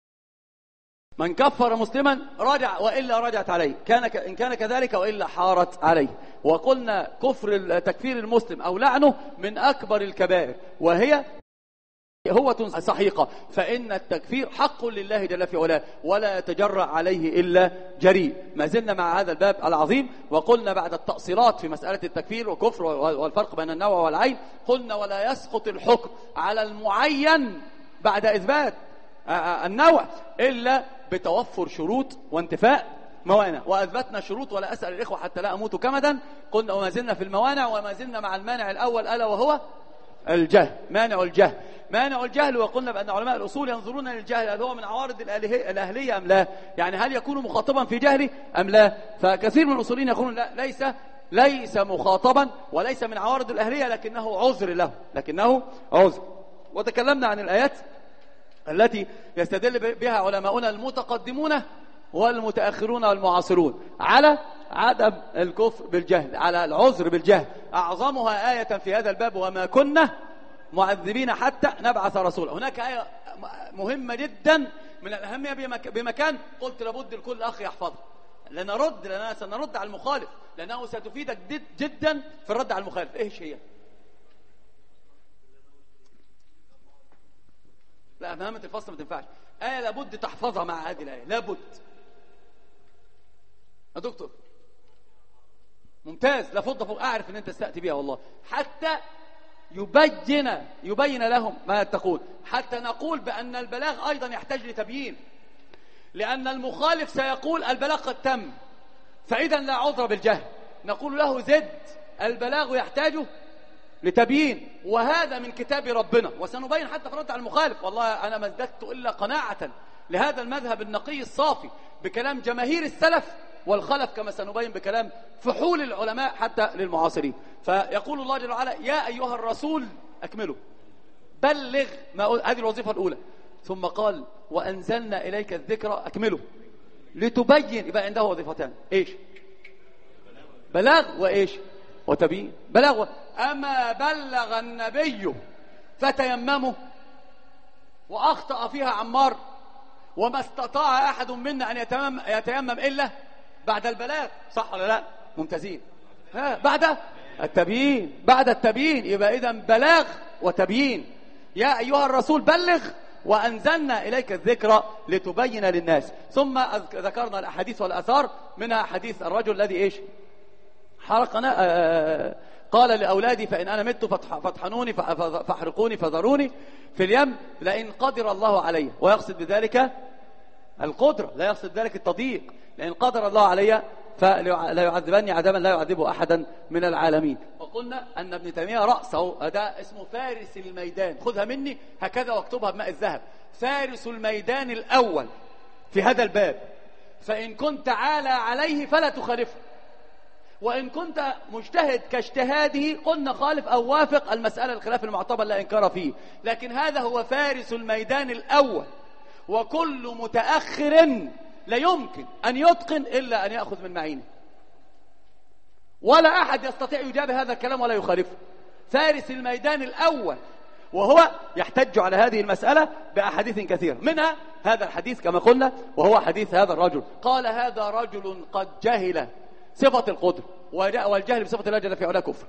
من كفر مسلما رجع وإلا رجعت عليه، كان ك... إن كان كذلك وإلا حارت عليه. وقلنا كفر تكفير المسلم أو لعنه من أكبر الكبائر، وهي هو صحيقة، فإن التكفير حق لله جل في علاه ولا يتجرأ عليه إلا جريء. ما زلنا مع هذا الباب العظيم، وقلنا بعد التأصيلات في مسألة التكفير وكفر والفرق بين النوع والعين، قلنا ولا يسقط الحكم على المعين بعد إثبات النوع إلا بتوفر شروط وانتفاء موانع. وأثبتنا شروط ولا أسأل الإخوة حتى لا أموت كمدا. قلنا وما زلنا في الموانع وما زلنا مع المانع الأول ألا وهو الجهل، مانع الجهل مانع الجهل. وقلنا بأن علماء الأصول ينظرون للجهل هل هو من عوارض الأهلية أم لا، يعني هل يكون مخاطبا في جهله أم لا. فكثير من الأصوليين يقولون لا، ليس ليس مخاطبا وليس من عوارض الأهلية، لكنه عذر له لكنه عذر. وتكلمنا عن الآيات التي يستدل بها علماؤنا المتقدمون والمتأخرون والمعاصرون على عدم الكفر بالجهل، على العذر بالجهل. أعظمها آية في هذا الباب وما كنا معذبين حتى نبعث رسولا. هناك آية مهمة جدا من الأهمية بمكان، قلت لابد الكل أخ يحفظها لنرد لنا سنرد على المخالف، لأنه ستفيدك جدا في الرد على المخالف. إيش هي؟ لا، مهمة الفصل ما تنفعش. آية لابد تحفظها مع هذه الآية، لابد. يا دكتور ممتاز، لفض فوق، أعرف أن أنت استأتي بها والله، حتى يبين يبين لهم ما يتقون، حتى نقول بأن البلاغ أيضا يحتاج لتبيين، لأن المخالف سيقول البلاغ قد تم، فإذا لا عذر بالجهل. نقول له زد، البلاغ يحتاج لتبيين، وهذا من كتاب ربنا، وسنبين حتى في الرد على المخالف. والله أنا ما ازددت إلا قناعة لهذا المذهب النقي الصافي بكلام جماهير السلف والخلف، كما سنبين بكلام فحول العلماء حتى للمعاصرين. فيقول الله جل وعلا يا أيها الرسول أكمله بلغ ما أقول، هذه الوظيفة الأولى. ثم قال وأنزلنا إليك الذكر أكمله لتبين، يبقى عنده وظيفتان، إيش؟ بلاغ وإيش؟ وتبيين. بلاغ. أما بلغ النبي فتيمموا وأخطأ فيها عمار، وما استطاع أحد منا أن يتيمم, يتيمم إلا بعد البلاغ، صح ولا لا؟ ممتازين. ها بعد التبيين، بعد التبيين، يبقى إذن بلاغ وتبيين. يا أيها الرسول بلغ وأنزلنا إليك الذكر لتبين للناس. ثم ذكرنا الأحاديث والأثار، منها حديث الرجل الذي إيش؟ حرق قال لأولادي فإن أنا مت فاطحنوني فاحرقوني فذروني في اليم لئن قدر الله علي، ويقصد بذلك القدرة، لا يقصد ذلك التضييق، لأن قدر الله علي فلا يعذبني عذابا لا يعذبه أحدا من العالمين. وقلنا أن ابن تيمية رأسه ده اسمه فارس الميدان، خذها مني هكذا واكتبها بماء الذهب، فارس الميدان الأول في هذا الباب. فإن كنت عالى عليه فلا تخالفه، وإن كنت مجتهد كاجتهاده قلنا خالف أو وافق المسألة الخلاف المعتبر لا إنكار فيه، لكن هذا هو فارس الميدان الأول، وكل متأخر لا يمكن أن يتقن إلا أن يأخذ من معينه، ولا أحد يستطيع يجاب هذا الكلام ولا يخالفه. فارس الميدان الأول، وهو يحتج على هذه المسألة بأحاديث كثيرة، منها هذا الحديث كما قلنا، وهو حديث هذا الرجل قال هذا رجل قد جهل صفة القدر، والجهل بصفة الله جل في علاه كفر،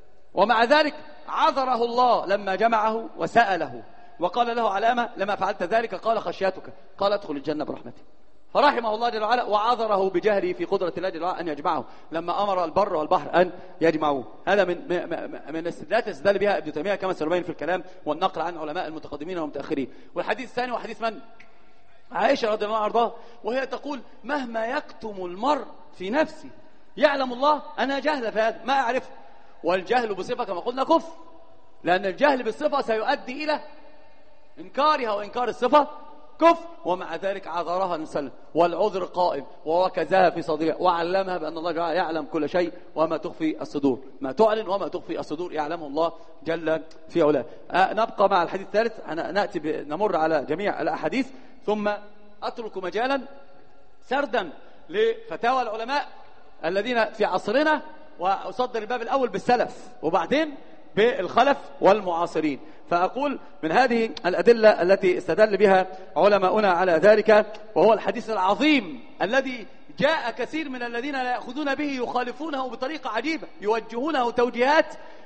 ومع ذلك عذره الله لما جمعه وسأله وقال له علامة لما فعلت ذلك؟ قال خشيتك، قال ادخل الجنة برحمتي، فرحمه الله جل وعلا وعذره بجهله في قدرة الله جل وعلا أن يجمعه لما أمر البر والبحر أن يجمعوه. هذا من من الاستدلالات استدل بها ابن تيمية كما سنبين في الكلام والنقل عن علماء المتقدمين والمتأخرين. والحديث الثاني وحديث من؟ عائشة رضي الله عنها، وهي تقول مهما يكتم المرء في نفسه يعلم الله أنا جهل في هذا ما أعرفه، والجهل بصفة كما قلنا كفر، لأن الجهل بالصفة سيؤدي إلى إنكارها، وإنكار الصفة كفر، ومع ذلك عذرها نسلم والعذر قائم، ووكزها في صدرها وعلمها بأن الله جل يعلم كل شيء وما تخفي الصدور، ما تعلن وما تخفي الصدور يعلمه الله جل في علاه. أه نبقى مع الحديث الثالث، نأتي نمر على جميع الأحاديث ثم أترك مجالا سردا لفتاوى العلماء الذين في عصرنا، وأصدر الباب الأول بالسلف وبعدين بالخلف والمعاصرين. فأقول من هذه الأدلة التي استدل بها علماؤنا على ذلك، وهو الحديث العظيم الذي جاء كثير من الذين لا يأخذون به يخالفونه بطريقة عجيبة، يوجهونه توجيهات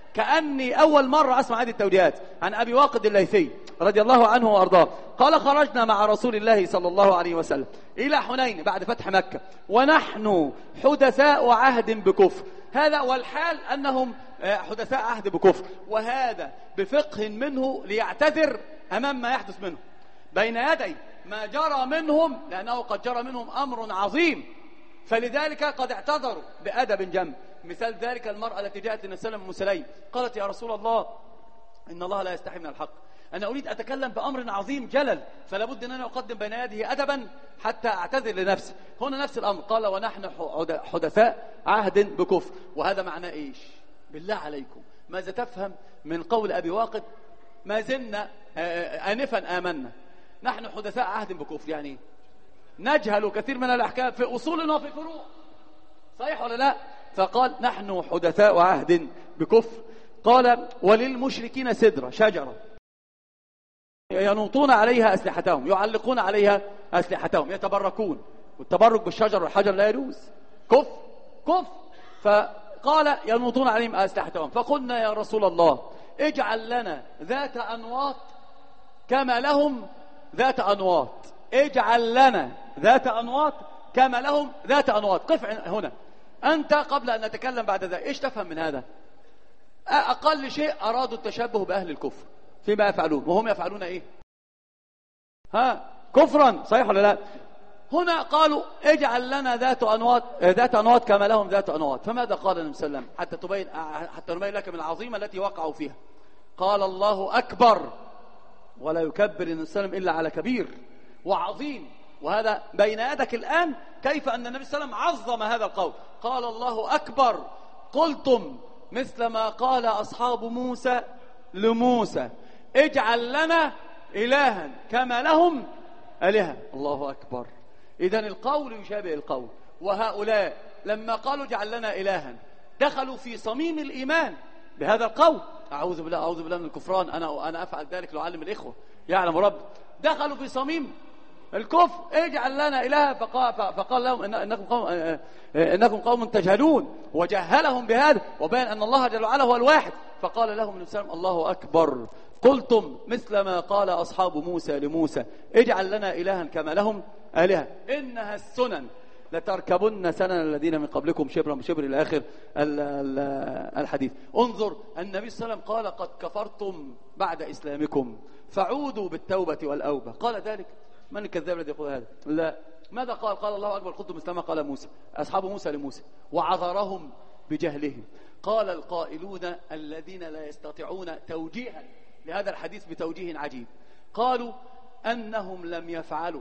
كأني أول مرة أسمع هذه التوجيهات، عن أبي واقد الليثي رضي الله عنه وأرضاه قال خرجنا مع رسول الله صلى الله عليه وسلم إلى حنين بعد فتح مكة ونحن حدثاء عهد بكفر، هذا والحال أنهم حدثاء عهد بكفر، وهذا بفقه منه ليعتذر أمام ما يحدث منه بين يدي ما جرى منهم، لأنه قد جرى منهم أمر عظيم، فلذلك قد اعتذروا بأدب جم. مثال ذلك المرأة التي جاءت النبي صلى الله عليه وسلم مسليم قالت يا رسول الله إن الله لا يستحي من الحق، أنا أريد أتكلم بأمر عظيم جلل، فلا بد أن أنا أقدم بين يده أدبا حتى أعتذر لنفسي. هنا نفس الأمر، قال ونحن حدثاء عهد بكفر، وهذا معناه إيش؟ بالله عليكم ماذا تفهم من قول أبي واقد ما زلنا آنفا آمنا؟ نحن حدثاء عهد بكفر يعني نجهل كثير من الأحكام في أصول وفي فروع، صحيح ولا لا؟ فقال نحن حدثاء عهد بكفر. قال وللمشركين سدرة شجرة ينوطون عليها أسلحتهم، يعلقون عليها أسلحتهم، يتبركون، والتبرك بالشجر والحجر لا يجوز، كفر كفر. فقال ينوطون عليهم أسلحتهم، فقلنا يا رسول الله اجعل لنا ذات أنواط كما لهم ذات أنواط، اجعل لنا ذات أنواط كما لهم ذات أنواط. قف هنا أنت قبل أن نتكلم بعد ذلك، إيش تفهم من هذا؟ أقل شيء أرادوا التشبه بأهل الكفر فيما يفعلون، وهم يفعلون إيه؟ ها كفرا، صحيح ولا لا؟ هنا قالوا اجعل لنا ذات أنواط ذات أنواط كما لهم ذات أنواط. فماذا قال النبي صلى الله عليه وسلم حتى تبين حتى نبين لك من العظيمة التي وقعوا فيها؟ قال الله أكبر، ولا يكبر النبي صلى الله عليه وسلم إلا على كبير وعظيم. وهذا بين يدك الآن كيف أن النبي صلى الله عليه وسلم عظم هذا القول. قال الله أكبر، قلتم مثل ما قال أصحاب موسى لموسى اجعل لنا إلها كما لهم آلهة. الله أكبر. إذن القول يشابه القول، وهؤلاء لما قالوا اجعل لنا إلها دخلوا في صميم الإيمان بهذا القول. أعوذ بالله أعوذ بالله من الكفران، أنا أنا أفعل ذلك لأعلم الإخوة يعلم رب. دخلوا في صميم الكفر، اجعل لنا إلها، فقال, فقال لهم إن إنكم قوم إنكم قوم تجهلون، وجهلهم بهذا وبين أن الله جل وعلا هو الواحد. فقال لهم النبي صلى الله عليه وسلم الله أكبر، قلتم مثل ما قال أصحاب موسى لموسى اجعل لنا إلها كما لهم آلهة. إنها السنن لتركبن سنن الذين من قبلكم شبرا بشبر إلى آخر الحديث. انظر النبي صلى الله عليه وسلم قال قد كفرتم بعد إسلامكم فعودوا بالتوبة والأوبة. قال ذلك؟ من الكذاب الذي يقول هذا؟ لا. ماذا قال؟ قال الله أكبر قلتم مثل ما قال موسى أصحاب موسى لموسى وعذرهم بجهلهم. قال القائلون الذين لا يستطيعون توجيها لهذا الحديث بتوجيه عجيب، قالوا أنهم لم يفعلوا،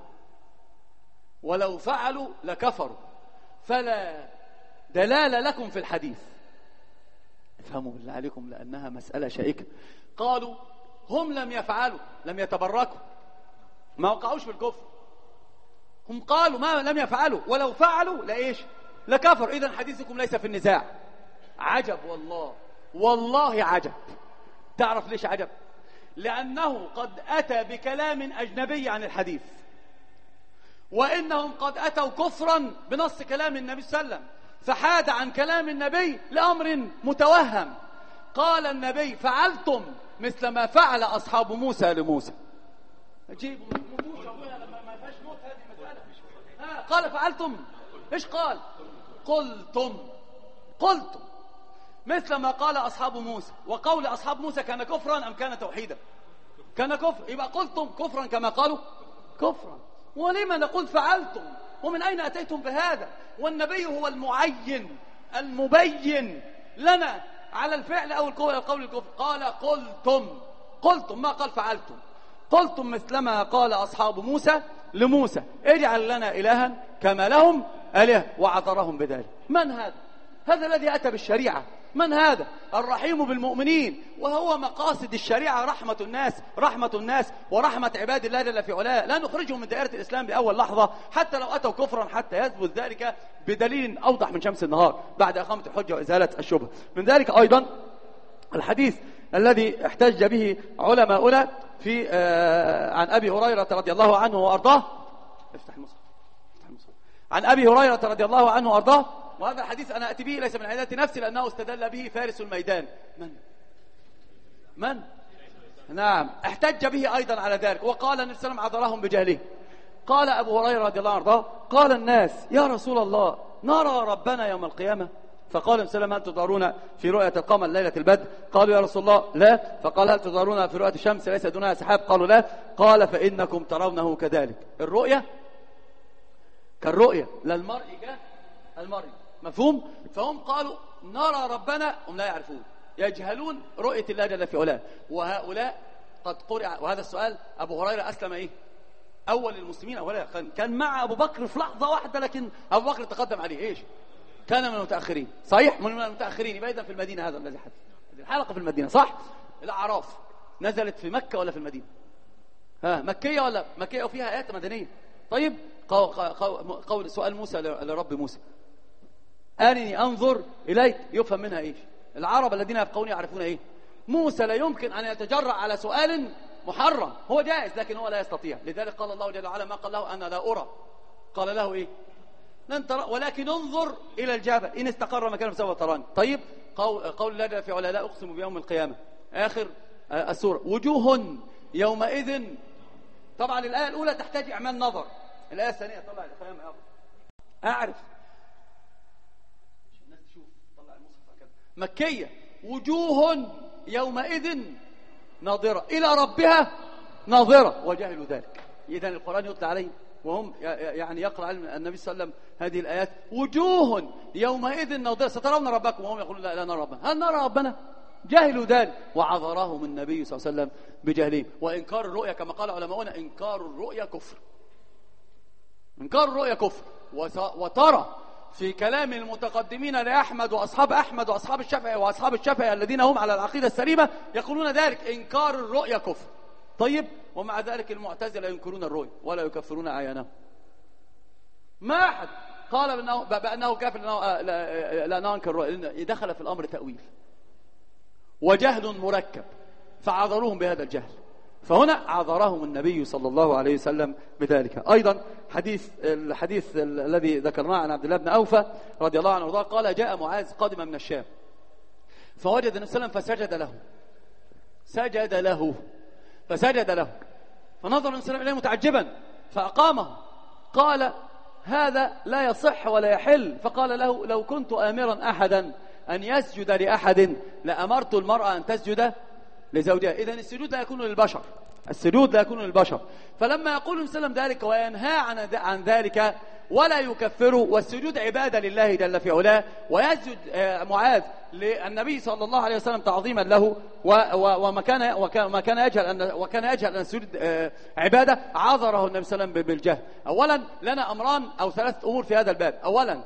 ولو فعلوا لكفروا، فلا دلالة لكم في الحديث. افهموا بالله عليكم لأنها مسألة شائكة. قالوا هم لم يفعلوا، لم يتبركوا، ما وقعوش في الكفر. هم قالوا ما لم يفعلوا، ولو فعلوا لإيش؟ لكفر. إذن حديثكم ليس في النزاع. عجب والله، والله عجب. تعرف ليش عجب؟ لأنه قد أتى بكلام أجنبي عن الحديث، وإنهم قد أتوا كفرا بنص كلام النبي صلى الله عليه وسلم، فحاد عن كلام النبي لأمر متوهم. قال النبي فعلتم مثل ما فعل أصحاب موسى لموسى. جيبوا موسى لما ما فيهاش موت هذه المسألة. ها قال فعلتم، إيش قال؟ قلتم، قلتم مثل ما قال أصحاب موسى. وقول أصحاب موسى كان كفرا أم كان توحيدا؟ كان كفر. يبقى قلتم كفرا كما قالوا كفرا. ولما نقول فعلتم؟ ومن أين أتيتم بهذا؟ والنبي هو المعين المبين لنا على الفعل أو القول القول الكفر. قال قلتم، قلتم ما قال فعلتم. قلتم مثلما قال أصحاب موسى لموسى اجعل لنا إلها كما لهم آلهة، وعذرهم بذلك. من هذا؟ هذا الذي أتى بالشريعة. من هذا؟ الرحيم بالمؤمنين. وهو مقاصد الشريعة رحمة الناس، رحمة الناس ورحمة عباد الله جل في علاه. لا نخرجهم من دائرة الإسلام بأول لحظة حتى لو أتوا كفرا، حتى يثبت ذلك بدليل أوضح من شمس النهار بعد إقامة الحجة وإزالة الشبهة. من ذلك أيضا الحديث الذي احتج به علماؤنا في آه عن أبي هريرة رضي الله عنه وأرضاه. افتح المصحف، افتح المصحف. عن أبي هريرة رضي الله عنه وأرضاه. وهذا الحديث أنا أتي به ليس من عادة نفسي، لأنه استدل به فارس الميدان. من؟ من؟ نعم، احتج به أيضا على ذلك. وقال النبي صلى الله عليه وسلم عذرهم بجهله. قال أبو هريرة رضي الله عنه وأرضاه قال الناس يا رسول الله نرى ربنا يوم القيامة؟ فقال النبي صلى الله عليه وسلم هل تضارون في رؤية القمر ليلة البدر؟ قالوا يا رسول الله لا. فقال هل تضارون في رؤية الشمس ليس دونها سحاب؟ قالوا لا. قال فإنكم ترونه كذلك. الرؤية كالرؤية، لا المرء كالمرء. مفهوم؟ فهم قالوا نرى ربنا، هم لا يعرفون، يجهلون رؤية الله جل في علاه. وهؤلاء قد قرأ. وهذا السؤال أبو هريرة أسلم إيه؟ أول المسلمين أولا، كان مع أبو بكر في لحظة واحدة، لكن أبو بكر تقدم عليه. إيش؟ كان من المتأخرين. صحيح من المتأخرين. يبقى إذن في المدينة هذا الذي حدث. الحلقة في المدينة صح؟ الأعراف نزلت في مكة ولا في المدينة؟ ها مكية ولا مكية وفيها آيات مدنية؟ طيب قول, قول, قول سؤال موسى لرب موسى أرني أنظر إليك، يفهم منها إيش؟ العرب الذين يفقهون يعرفون إيه؟ موسى لا يمكن أن يتجرأ على سؤال محرم. هو جائز لكن هو لا يستطيع. لذلك قال الله جل وعلا ما قال له أنا لا أرى، قال له إيه؟ لن ترى ولكن انظر إلى الجبل إن استقر مكانه فسوف تراني. طيب قول, قول الله جل في علا لا أقسم بيوم القيامة آخر السورة وجوه يومئذ. طبعا الآية الأولى تحتاج إعمال نظر. الآية الثانية طلع القيامة أعرف الناس تشوف. طلع المصحف كده مكية. وجوه يومئذ ناظرة إلى ربها ناظرة وجهلوا ذلك. إذن القرآن يطلع عليه وهم يعني يقرأ النبي صلى الله عليه وسلم هذه الآيات وجوه يومئذ ناظرة سترون ربكم، وهم يقولون لا لا نرى ربنا. هل نرى ربنا؟ جهلوا ذلك وعذرهم النبي صلى الله عليه وسلم بجهلهم. وإنكار الرؤيا كما قال علماؤنا إنكار الرؤيا كفر. إنكار الرؤيا كفر. وترى في كلام المتقدمين لأحمد وأصحاب أحمد وأصحاب الشافعي وأصحاب الشافعي الذين هم على العقيدة السليمة يقولون ذلك إنكار الرؤيا كفر. طيب ومع ذلك المعتزلة ينكرون الرؤيا ولا يكفرون أعيانهم. ما أحد قال بأنه, بأنه كافر لا ننكر الرؤيا، دخل في الأمر تأويل وجهل مركب فعذروهم بهذا الجهل. فهنا عذرهم النبي صلى الله عليه وسلم بذلك. أيضا حديث الحديث الذي ذكرناه عن عبد الله بن أوفى رضي الله عنه قال جاء معاذ قادما من الشام فوجد النبي صلى الله عليه وسلم فسجد له سجد له فسجد له فنظر النبي صلى الله عليه وسلم إليه متعجبا فأقامه. قال هذا لا يصح ولا يحل. فقال له لو كنت آمرا أحدا أن يسجد لأحد لأمرت المرأة أن تسجد لزوجها. إذن السجود لا يكون للبشر، السجود لا يكون للبشر. فلما يقول النبي صلى الله عليه وسلم ذلك وينهى عن عن ذلك ولا يكفره، والسجود عبادة لله جل في علاه، ويسجد معاذ للنبي صلى الله عليه وسلم تعظيما له، وما كان وما كان يجهل أن وكان يجهل أن السجود عبادة، عذره النبي صلى الله عليه وسلم بالجهل. أولا لنا أمران أو ثلاثة أمور في هذا الباب. أولا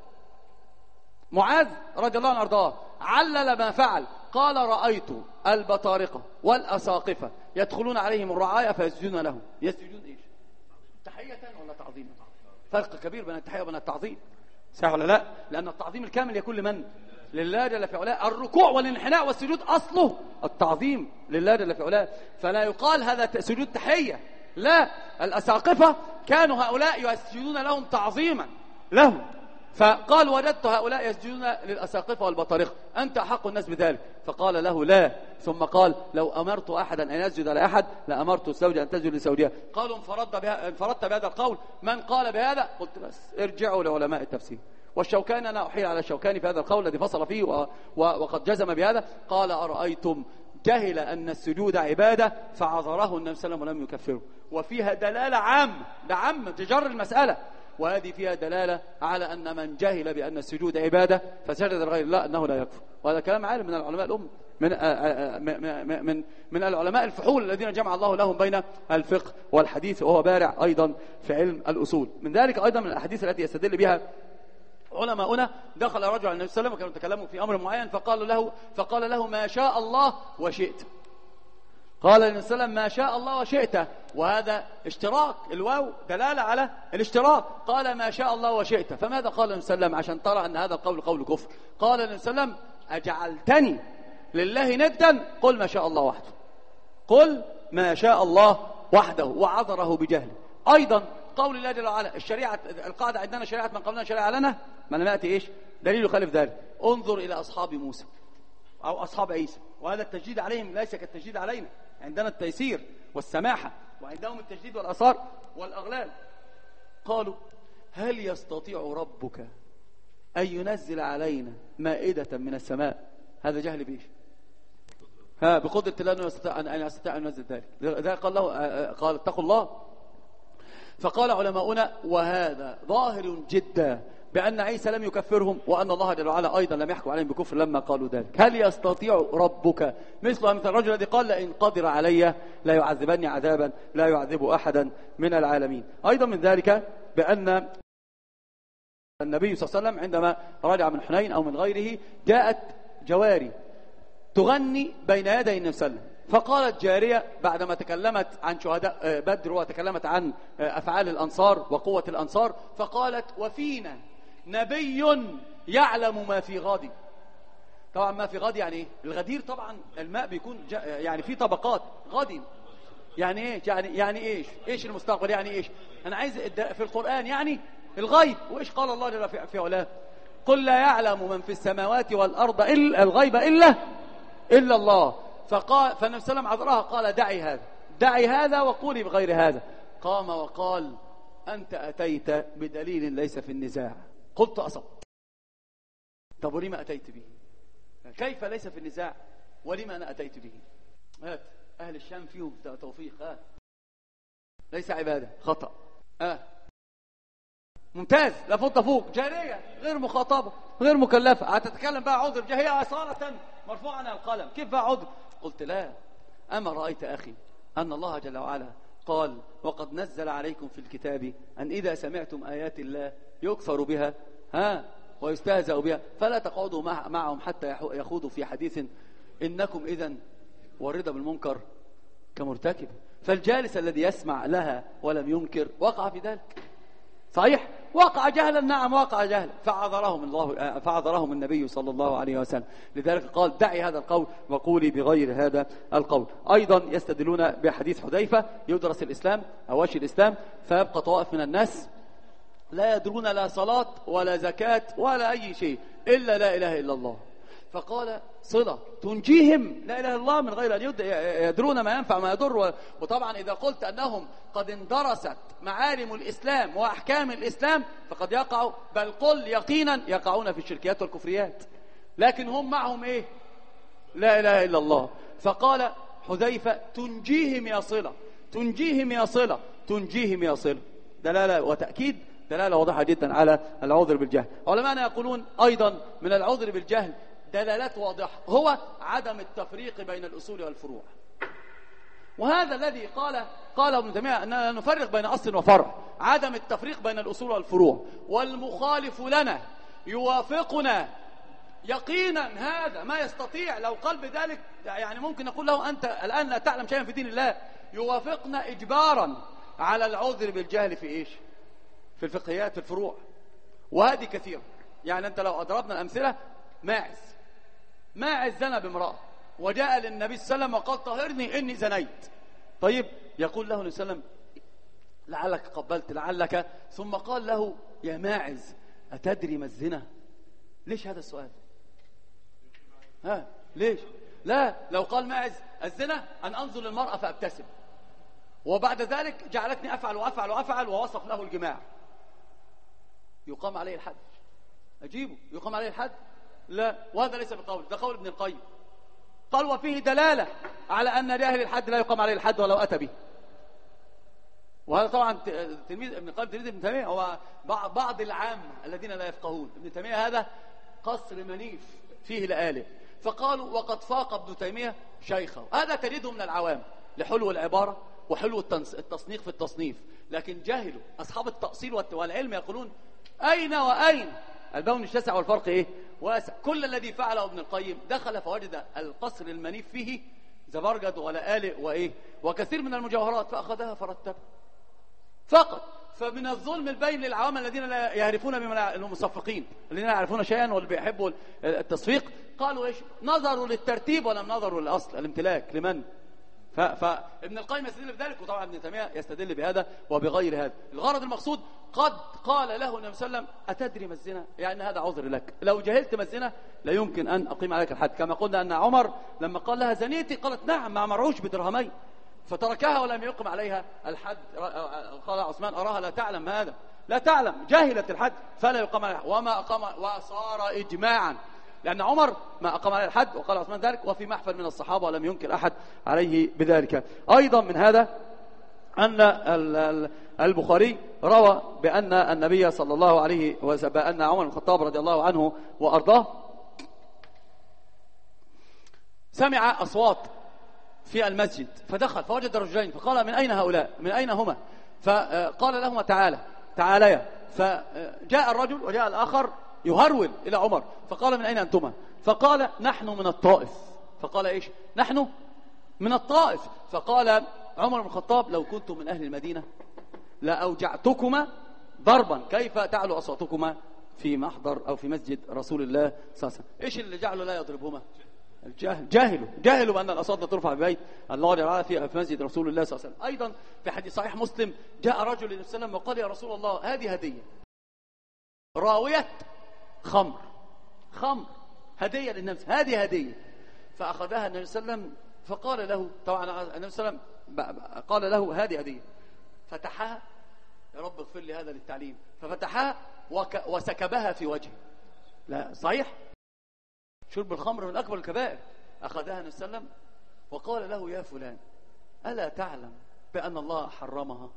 معاذ رضي الله عنه وارضاه علل ما فعل، قال رأيت البطارقة والأساقفة يدخلون عليهم الرعاية فيسجدون لهم. يسجدون إيش؟ تحية ولا تعظيم؟ فرق كبير بين التحية وبين التعظيم، صح ولا لا؟ لأن التعظيم الكامل يكون لمن؟ لله جل في علاه. الركوع والانحناء والسجود أصله التعظيم لله جل في علاه، فلا يقال هذا سجود تحية، لا. الأساقفة كانوا هؤلاء يسجدون لهم تعظيما لهم، فقال وجدت هؤلاء يسجدون للأساقفة والبطارقة، أنت أحق الناس بذلك. فقال له لا، ثم قال لو أمرت أحدا أن يسجد لأحد لأمرت الزوجة أن تسجد لزوجها. قالوا انفردت بها انفردت بهذا القول، من قال بهذا؟ قلت بس ارجعوا لعلماء التفسير. والشوكاني أنا أحيل على الشوكاني في هذا القول الذي فصل فيه و... و... وقد جزم بهذا. قال أرأيتم جهل أن السجود عبادة فعذره النبي صلى الله عليه وسلم ولم يكفره. وفيها دلالة عامة، ده عام تجر المسألة، وهذه فيها دلالة على أن من جهل بأن السجود عبادة فسجد لغير الله أنه لا يكفر. وهذا كلام عالم من العلماء الأم، من من من العلماء الفحول الذين جمع الله لهم بين الفقه والحديث، وهو بارع أيضا في علم الأصول. من ذلك أيضا من الأحاديث التي يستدل بها علماؤنا، دخل رجل على النبي صلى الله عليه وسلم وكانوا يتكلموا في أمر معين، فقال له فقال له ما شاء الله وشئت. قال النبي صلى الله عليه وسلم ما شاء الله وشئت، وهذا اشتراك، الواو دلالة على الاشتراك. قال ما شاء الله وشئت، فماذا قال النبي صلى الله عليه وسلم عشان ترى أن هذا القول قول كفر؟ قال النبي صلى الله عليه وسلم أجعلتني لله ندا؟ قل ما شاء الله وحده، قل ما شاء الله وحده، وعذره بجهله. أيضا قول الله جل وعلا الشريعة، القاعدة عندنا شريعة من قبلنا شريعة لنا، ما لم يأتي إيش دليل يخالف ذلك. انظر إلى أصحاب موسى أو أصحاب عيسى، وهذا التجديد عليهم ليس كالتجديد علينا، عندنا التيسير والسماحة، وعندهم التجديد والأثار والأغلال. قالوا هل يستطيع ربك أن ينزل علينا مائدة من السماء؟ هذا جهل بإيش؟ ها بقدرة الله أنه يستطيع أن يستطيع أن ينزل ذلك. ذلك قال له قال اتقوا الله. فقال علماؤنا وهذا ظاهر جدا بأن عيسى لم يكفرهم، وأن الله جل وعلا أيضا لم يحكم عليهم بكفر لما قالوا ذلك. هل يستطيع ربك مثل مثل الرجل الذي قال لئن قدر علي لا يعذبني عذابا لا يعذب أحدا من العالمين. أيضا من ذلك بأن النبي صلى الله عليه وسلم عندما رجع من حنين أو من غيره جاءت جواري تغني بين يدي النبي صلى الله عليه وسلم، فقالت جارية بعدما تكلمت عن شهداء بدر وتكلمت عن أفعال الأنصار وقوة الأنصار، فقالت وفينا نبي يعلم ما في غد. طبعا ما في غد يعني ايه؟ الغدير طبعا الماء بيكون يعني في طبقات. غد يعني ايه؟ يعني يعني ايش؟ ايش المستقبل؟ يعني ايش؟ انا عايز في القرآن يعني الغيب. وايش قال الله جل في علاه؟ قل لا يعلم من في السماوات والأرض إلا الغيب إلا إلا الله. فقال فالنبي صلى الله عليه وسلم عذرها، قال دعي هذا دعي هذا وقولي بغير هذا. قام وقال أنت أتيت بدليل ليس في النزاع. قلت أصبت. طب ولما أتيت به؟ كيف ليس في النزاع ولما أنا أتيت به؟ هات أهل الشام فيهم توفيق. آه. ليس عبادة، خطأ. آه. ممتاز، لفوت فوق. جارية غير مخاطبة غير مكلفة هتتكلم بقى عذر، هي أصالة مرفوع عنها القلم، كيف بقى عذر؟ قلت لا. أما رأيت أخي أن الله جل وعلا قال وقد نزل عليكم في الكتاب أن إذا سمعتم آيات الله يكفر بها ها ويستهزأ بها فلا تقعدوا مع معهم حتى يخوضوا في حديث إنكم إذن والرضا بالمنكر كمرتكب. فالجالس الذي يسمع لها ولم ينكر وقع في ذلك. صحيح وقع جهلا، نعم وقع جهلا، فعذرهم الله فعذرهم النبي صلى الله عليه وسلم. لذلك قال دعي هذا القول وقولي بغير هذا القول. أيضا يستدلون بحديث حذيفة يدرس الإسلام أواشي الإسلام فيبقى طوائف من الناس لا يدرون لا صلاة ولا زكاة ولا أي شيء إلا لا إله إلا الله، فقال صلة تنجيهم لا إله إلا الله من غير أن يدرون ما ينفع ما يضر. وطبعا إذا قلت أنهم قد اندرست معالم الإسلام وأحكام الإسلام فقد يقعوا، بل قل يقينا يقعون في الشركيات والكفريات، لكن هم معهم إيه؟ لا إله إلا الله. فقال حذيفة تنجيهم يا صلة، تنجيهم يا صلة، تنجيهم يا صلة، دلالة وتأكيد، دلالة واضحة جدا على العذر بالجهل. علماءنا يقولون أيضا من العذر بالجهل دلالات واضحة، هو عدم التفريق بين الأصول والفروع. وهذا الذي قال قاله ابن تيمية أننا نفرق بين أصل وفرع، عدم التفريق بين الأصول والفروع. والمخالف لنا يوافقنا يقينا، هذا ما يستطيع لو قال بذلك، يعني ممكن نقول له أنت الآن لا تعلم شيئا في دين الله، يوافقنا إجبارا على العذر بالجهل في إيش؟ في الفقهيات، في الفروع. وهذه كثيرة. يعني أنت لو أضربنا الأمثلة، ماعز ماعز زنى بامرأة وجاء للنبي صلى الله عليه وسلم وقال طهرني إني زنيت. طيب يقول له النبي صلى الله عليه وسلم لعلك قبلت لعلك، ثم قال له يا ماعز أتدري ما الزنا؟ ليش هذا السؤال؟ ها ليش؟ لا، لو قال ماعز الزنا أن أنظر للمرأة فأبتسم، وبعد ذلك جعلتني أفعل وأفعل وأفعل ووصف له الجماع، يقام عليه الحد. أجيبه يقام عليه الحد؟ لا، وهذا ليس بقول، ده قول ابن القيم. قال وفيه دلالة على أن لأهل الحد لا يقام عليه الحد ولو أتى به. وهذا طبعا تلميذ ابن القيم تلميذ ابن تيمية، هو بعض العامة الذين لا يفقهون. ابن تيمية هذا قصر منيف فيه لآله. فقالوا وقد فاق ابن تيمية شيخه. هذا تجده من العوام لحلو العبارة وحلو التصنيف في التصنيف، لكن جاهلوا أصحاب التأصيل والعلم يقولون أين وأين البون الشاسع والفرق إيه؟ واسع. كل الذي فعله ابن القيم دخل فوجد القصر المنيف فيه زبرجد ولآلئ وإيه وكثير من المجوهرات، فأخذها فرتبها فقط. فمن الظلم البين للعوام الذين لا يعرفون بما المصفقين الذين لا يعرفون شيئا واللي بيحبوا التصفيق، قالوا إيش؟ نظروا للترتيب ولم نظروا للأصل الامتلاك لمن؟ فابن القيم يستدل بذلك، وطبعا ابن تيمية يستدل بهذا وبغير هذا. الغرض المقصود قد قال له النبي صلى الله عليه وسلم أتدري ما الزنا؟ يعني هذا عذر لك، لو جهلت ما الزنا لا يمكن أن أقيم عليك الحد. كما قلنا أن عمر لما قال لها زنيتي قالت نعم ما مرعوش بدرهمين، فتركها ولم يقم عليها الحد. قال عثمان أراها لا تعلم هذا، لا تعلم، جاهلة الحد فلا يقام عليها. وما أقام، وصار إجماعا، لأن عمر ما أقام عليه الحد وقال عثمان ذلك، وفي محفل من الصحابة ولم ينكر أحد عليه بذلك. أيضا من هذا أن البخاري روى بأن النبي صلى الله عليه وسلم، بأن عمر بن الخطاب رضي الله عنه وأرضاه سمع أصوات في المسجد، فدخل فوجد رجلين، فقال من أين هؤلاء؟ من أين هما؟ فقال لهما تعالى تعاليا. فجاء الرجل وجاء الآخر يهرول إلى عمر، فقال من أين أنتما؟ فقال نحن من الطائف. فقال إيش؟ نحن من الطائف. فقال عمر بن الخطاب لو كنتم من أهل المدينة لأوجعتكما ضربا، كيف تعلو أصواتكما في محضر أو في مسجد رسول الله صلى الله عليه وسلم؟ إيش اللي جعله لا يضربهما؟ الجاهل، جاهلوا جاهلوا بأن الأصوات ترفع ببيت الله تعالى في مسجد رسول الله صلى الله عليه وسلم. أيضا في حديث صحيح مسلم جاء رجل للنبي صلى الله عليه وسلم وقال يا رسول الله هذه هدية، راوية خمر خمر هدية للنبي، هذه هدية. فأخذها النبي صلى الله عليه وسلم فقال له، طبعا النبي صلى الله عليه وسلم قال له هذه هدية، فتحها، يا رب اغفر لي هذا للتعليم، ففتحها وك وسكبها في وجهه. لا صحيح، شرب الخمر من أكبر الكبائر. أخذها النبي صلى الله عليه وسلم وقال له يا فلان ألا تعلم بأن الله حرمها؟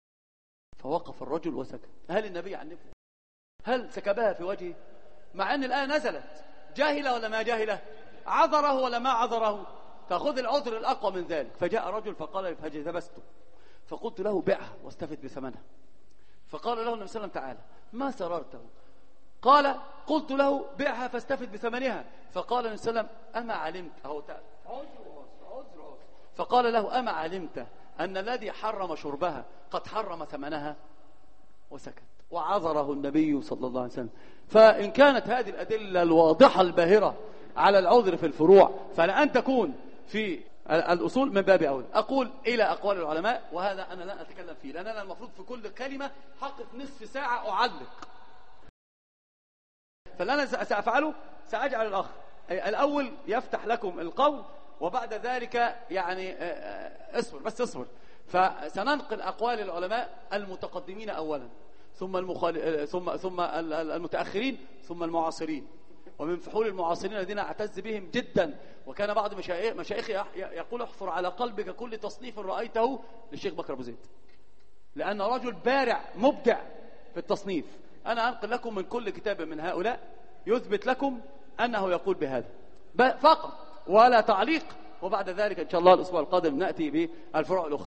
فوقف الرجل وسكت. هل النبي عنفه؟ هل سكبها في وجهه؟ مع أن الآية نزلت. جاهلة ولا ما جاهلة؟ عذره ولا ما عذره؟ فخذ العذر الأقوى من ذلك. فجاء رجل فقال فجذبسته، فقلت له بعها واستفد بثمنها. فقال له النبي صلى الله عليه وسلم تعالى ما سررته؟ قال قلت له بعها فاستفد بثمنها. فقال النبي صلى الله عليه وسلم أما علمت أهو عذر عذر. فقال له أما علمت أن الذي حرم شربها قد حرم ثمنها؟ وسكت، وعذره النبي صلى الله عليه وسلم. فإن كانت هذه الأدلة الواضحة الباهرة على العذر في الفروع، فلأن تكون في الأصول من باب أول. أقول إلى أقوال العلماء، وهذا أنا لا أتكلم فيه لأن أنا المفروض في كل كلمة حقق نصف ساعة أعلق. فاللي أنا سأفعله سأجعل الأخ الأول يفتح لكم القول، وبعد ذلك يعني اصبر بس اصبر. فسننقل أقوال العلماء المتقدمين أولا، ثم المخال... ثم ثم المتأخرين، ثم المعاصرين. ومن فحول المعاصرين الذين أعتز بهم جدا، وكان بعض مشايخ مشايخي يقول احفر على قلبك كل تصنيف رأيته للشيخ بكر أبو زيد، لأن رجل بارع مبدع في التصنيف. أنا أنقل لكم من كل كتاب من هؤلاء يثبت لكم أنه يقول بهذا فقط ولا تعليق، وبعد ذلك إن شاء الله الأسبوع القادم نأتي بالفروع الأخرى.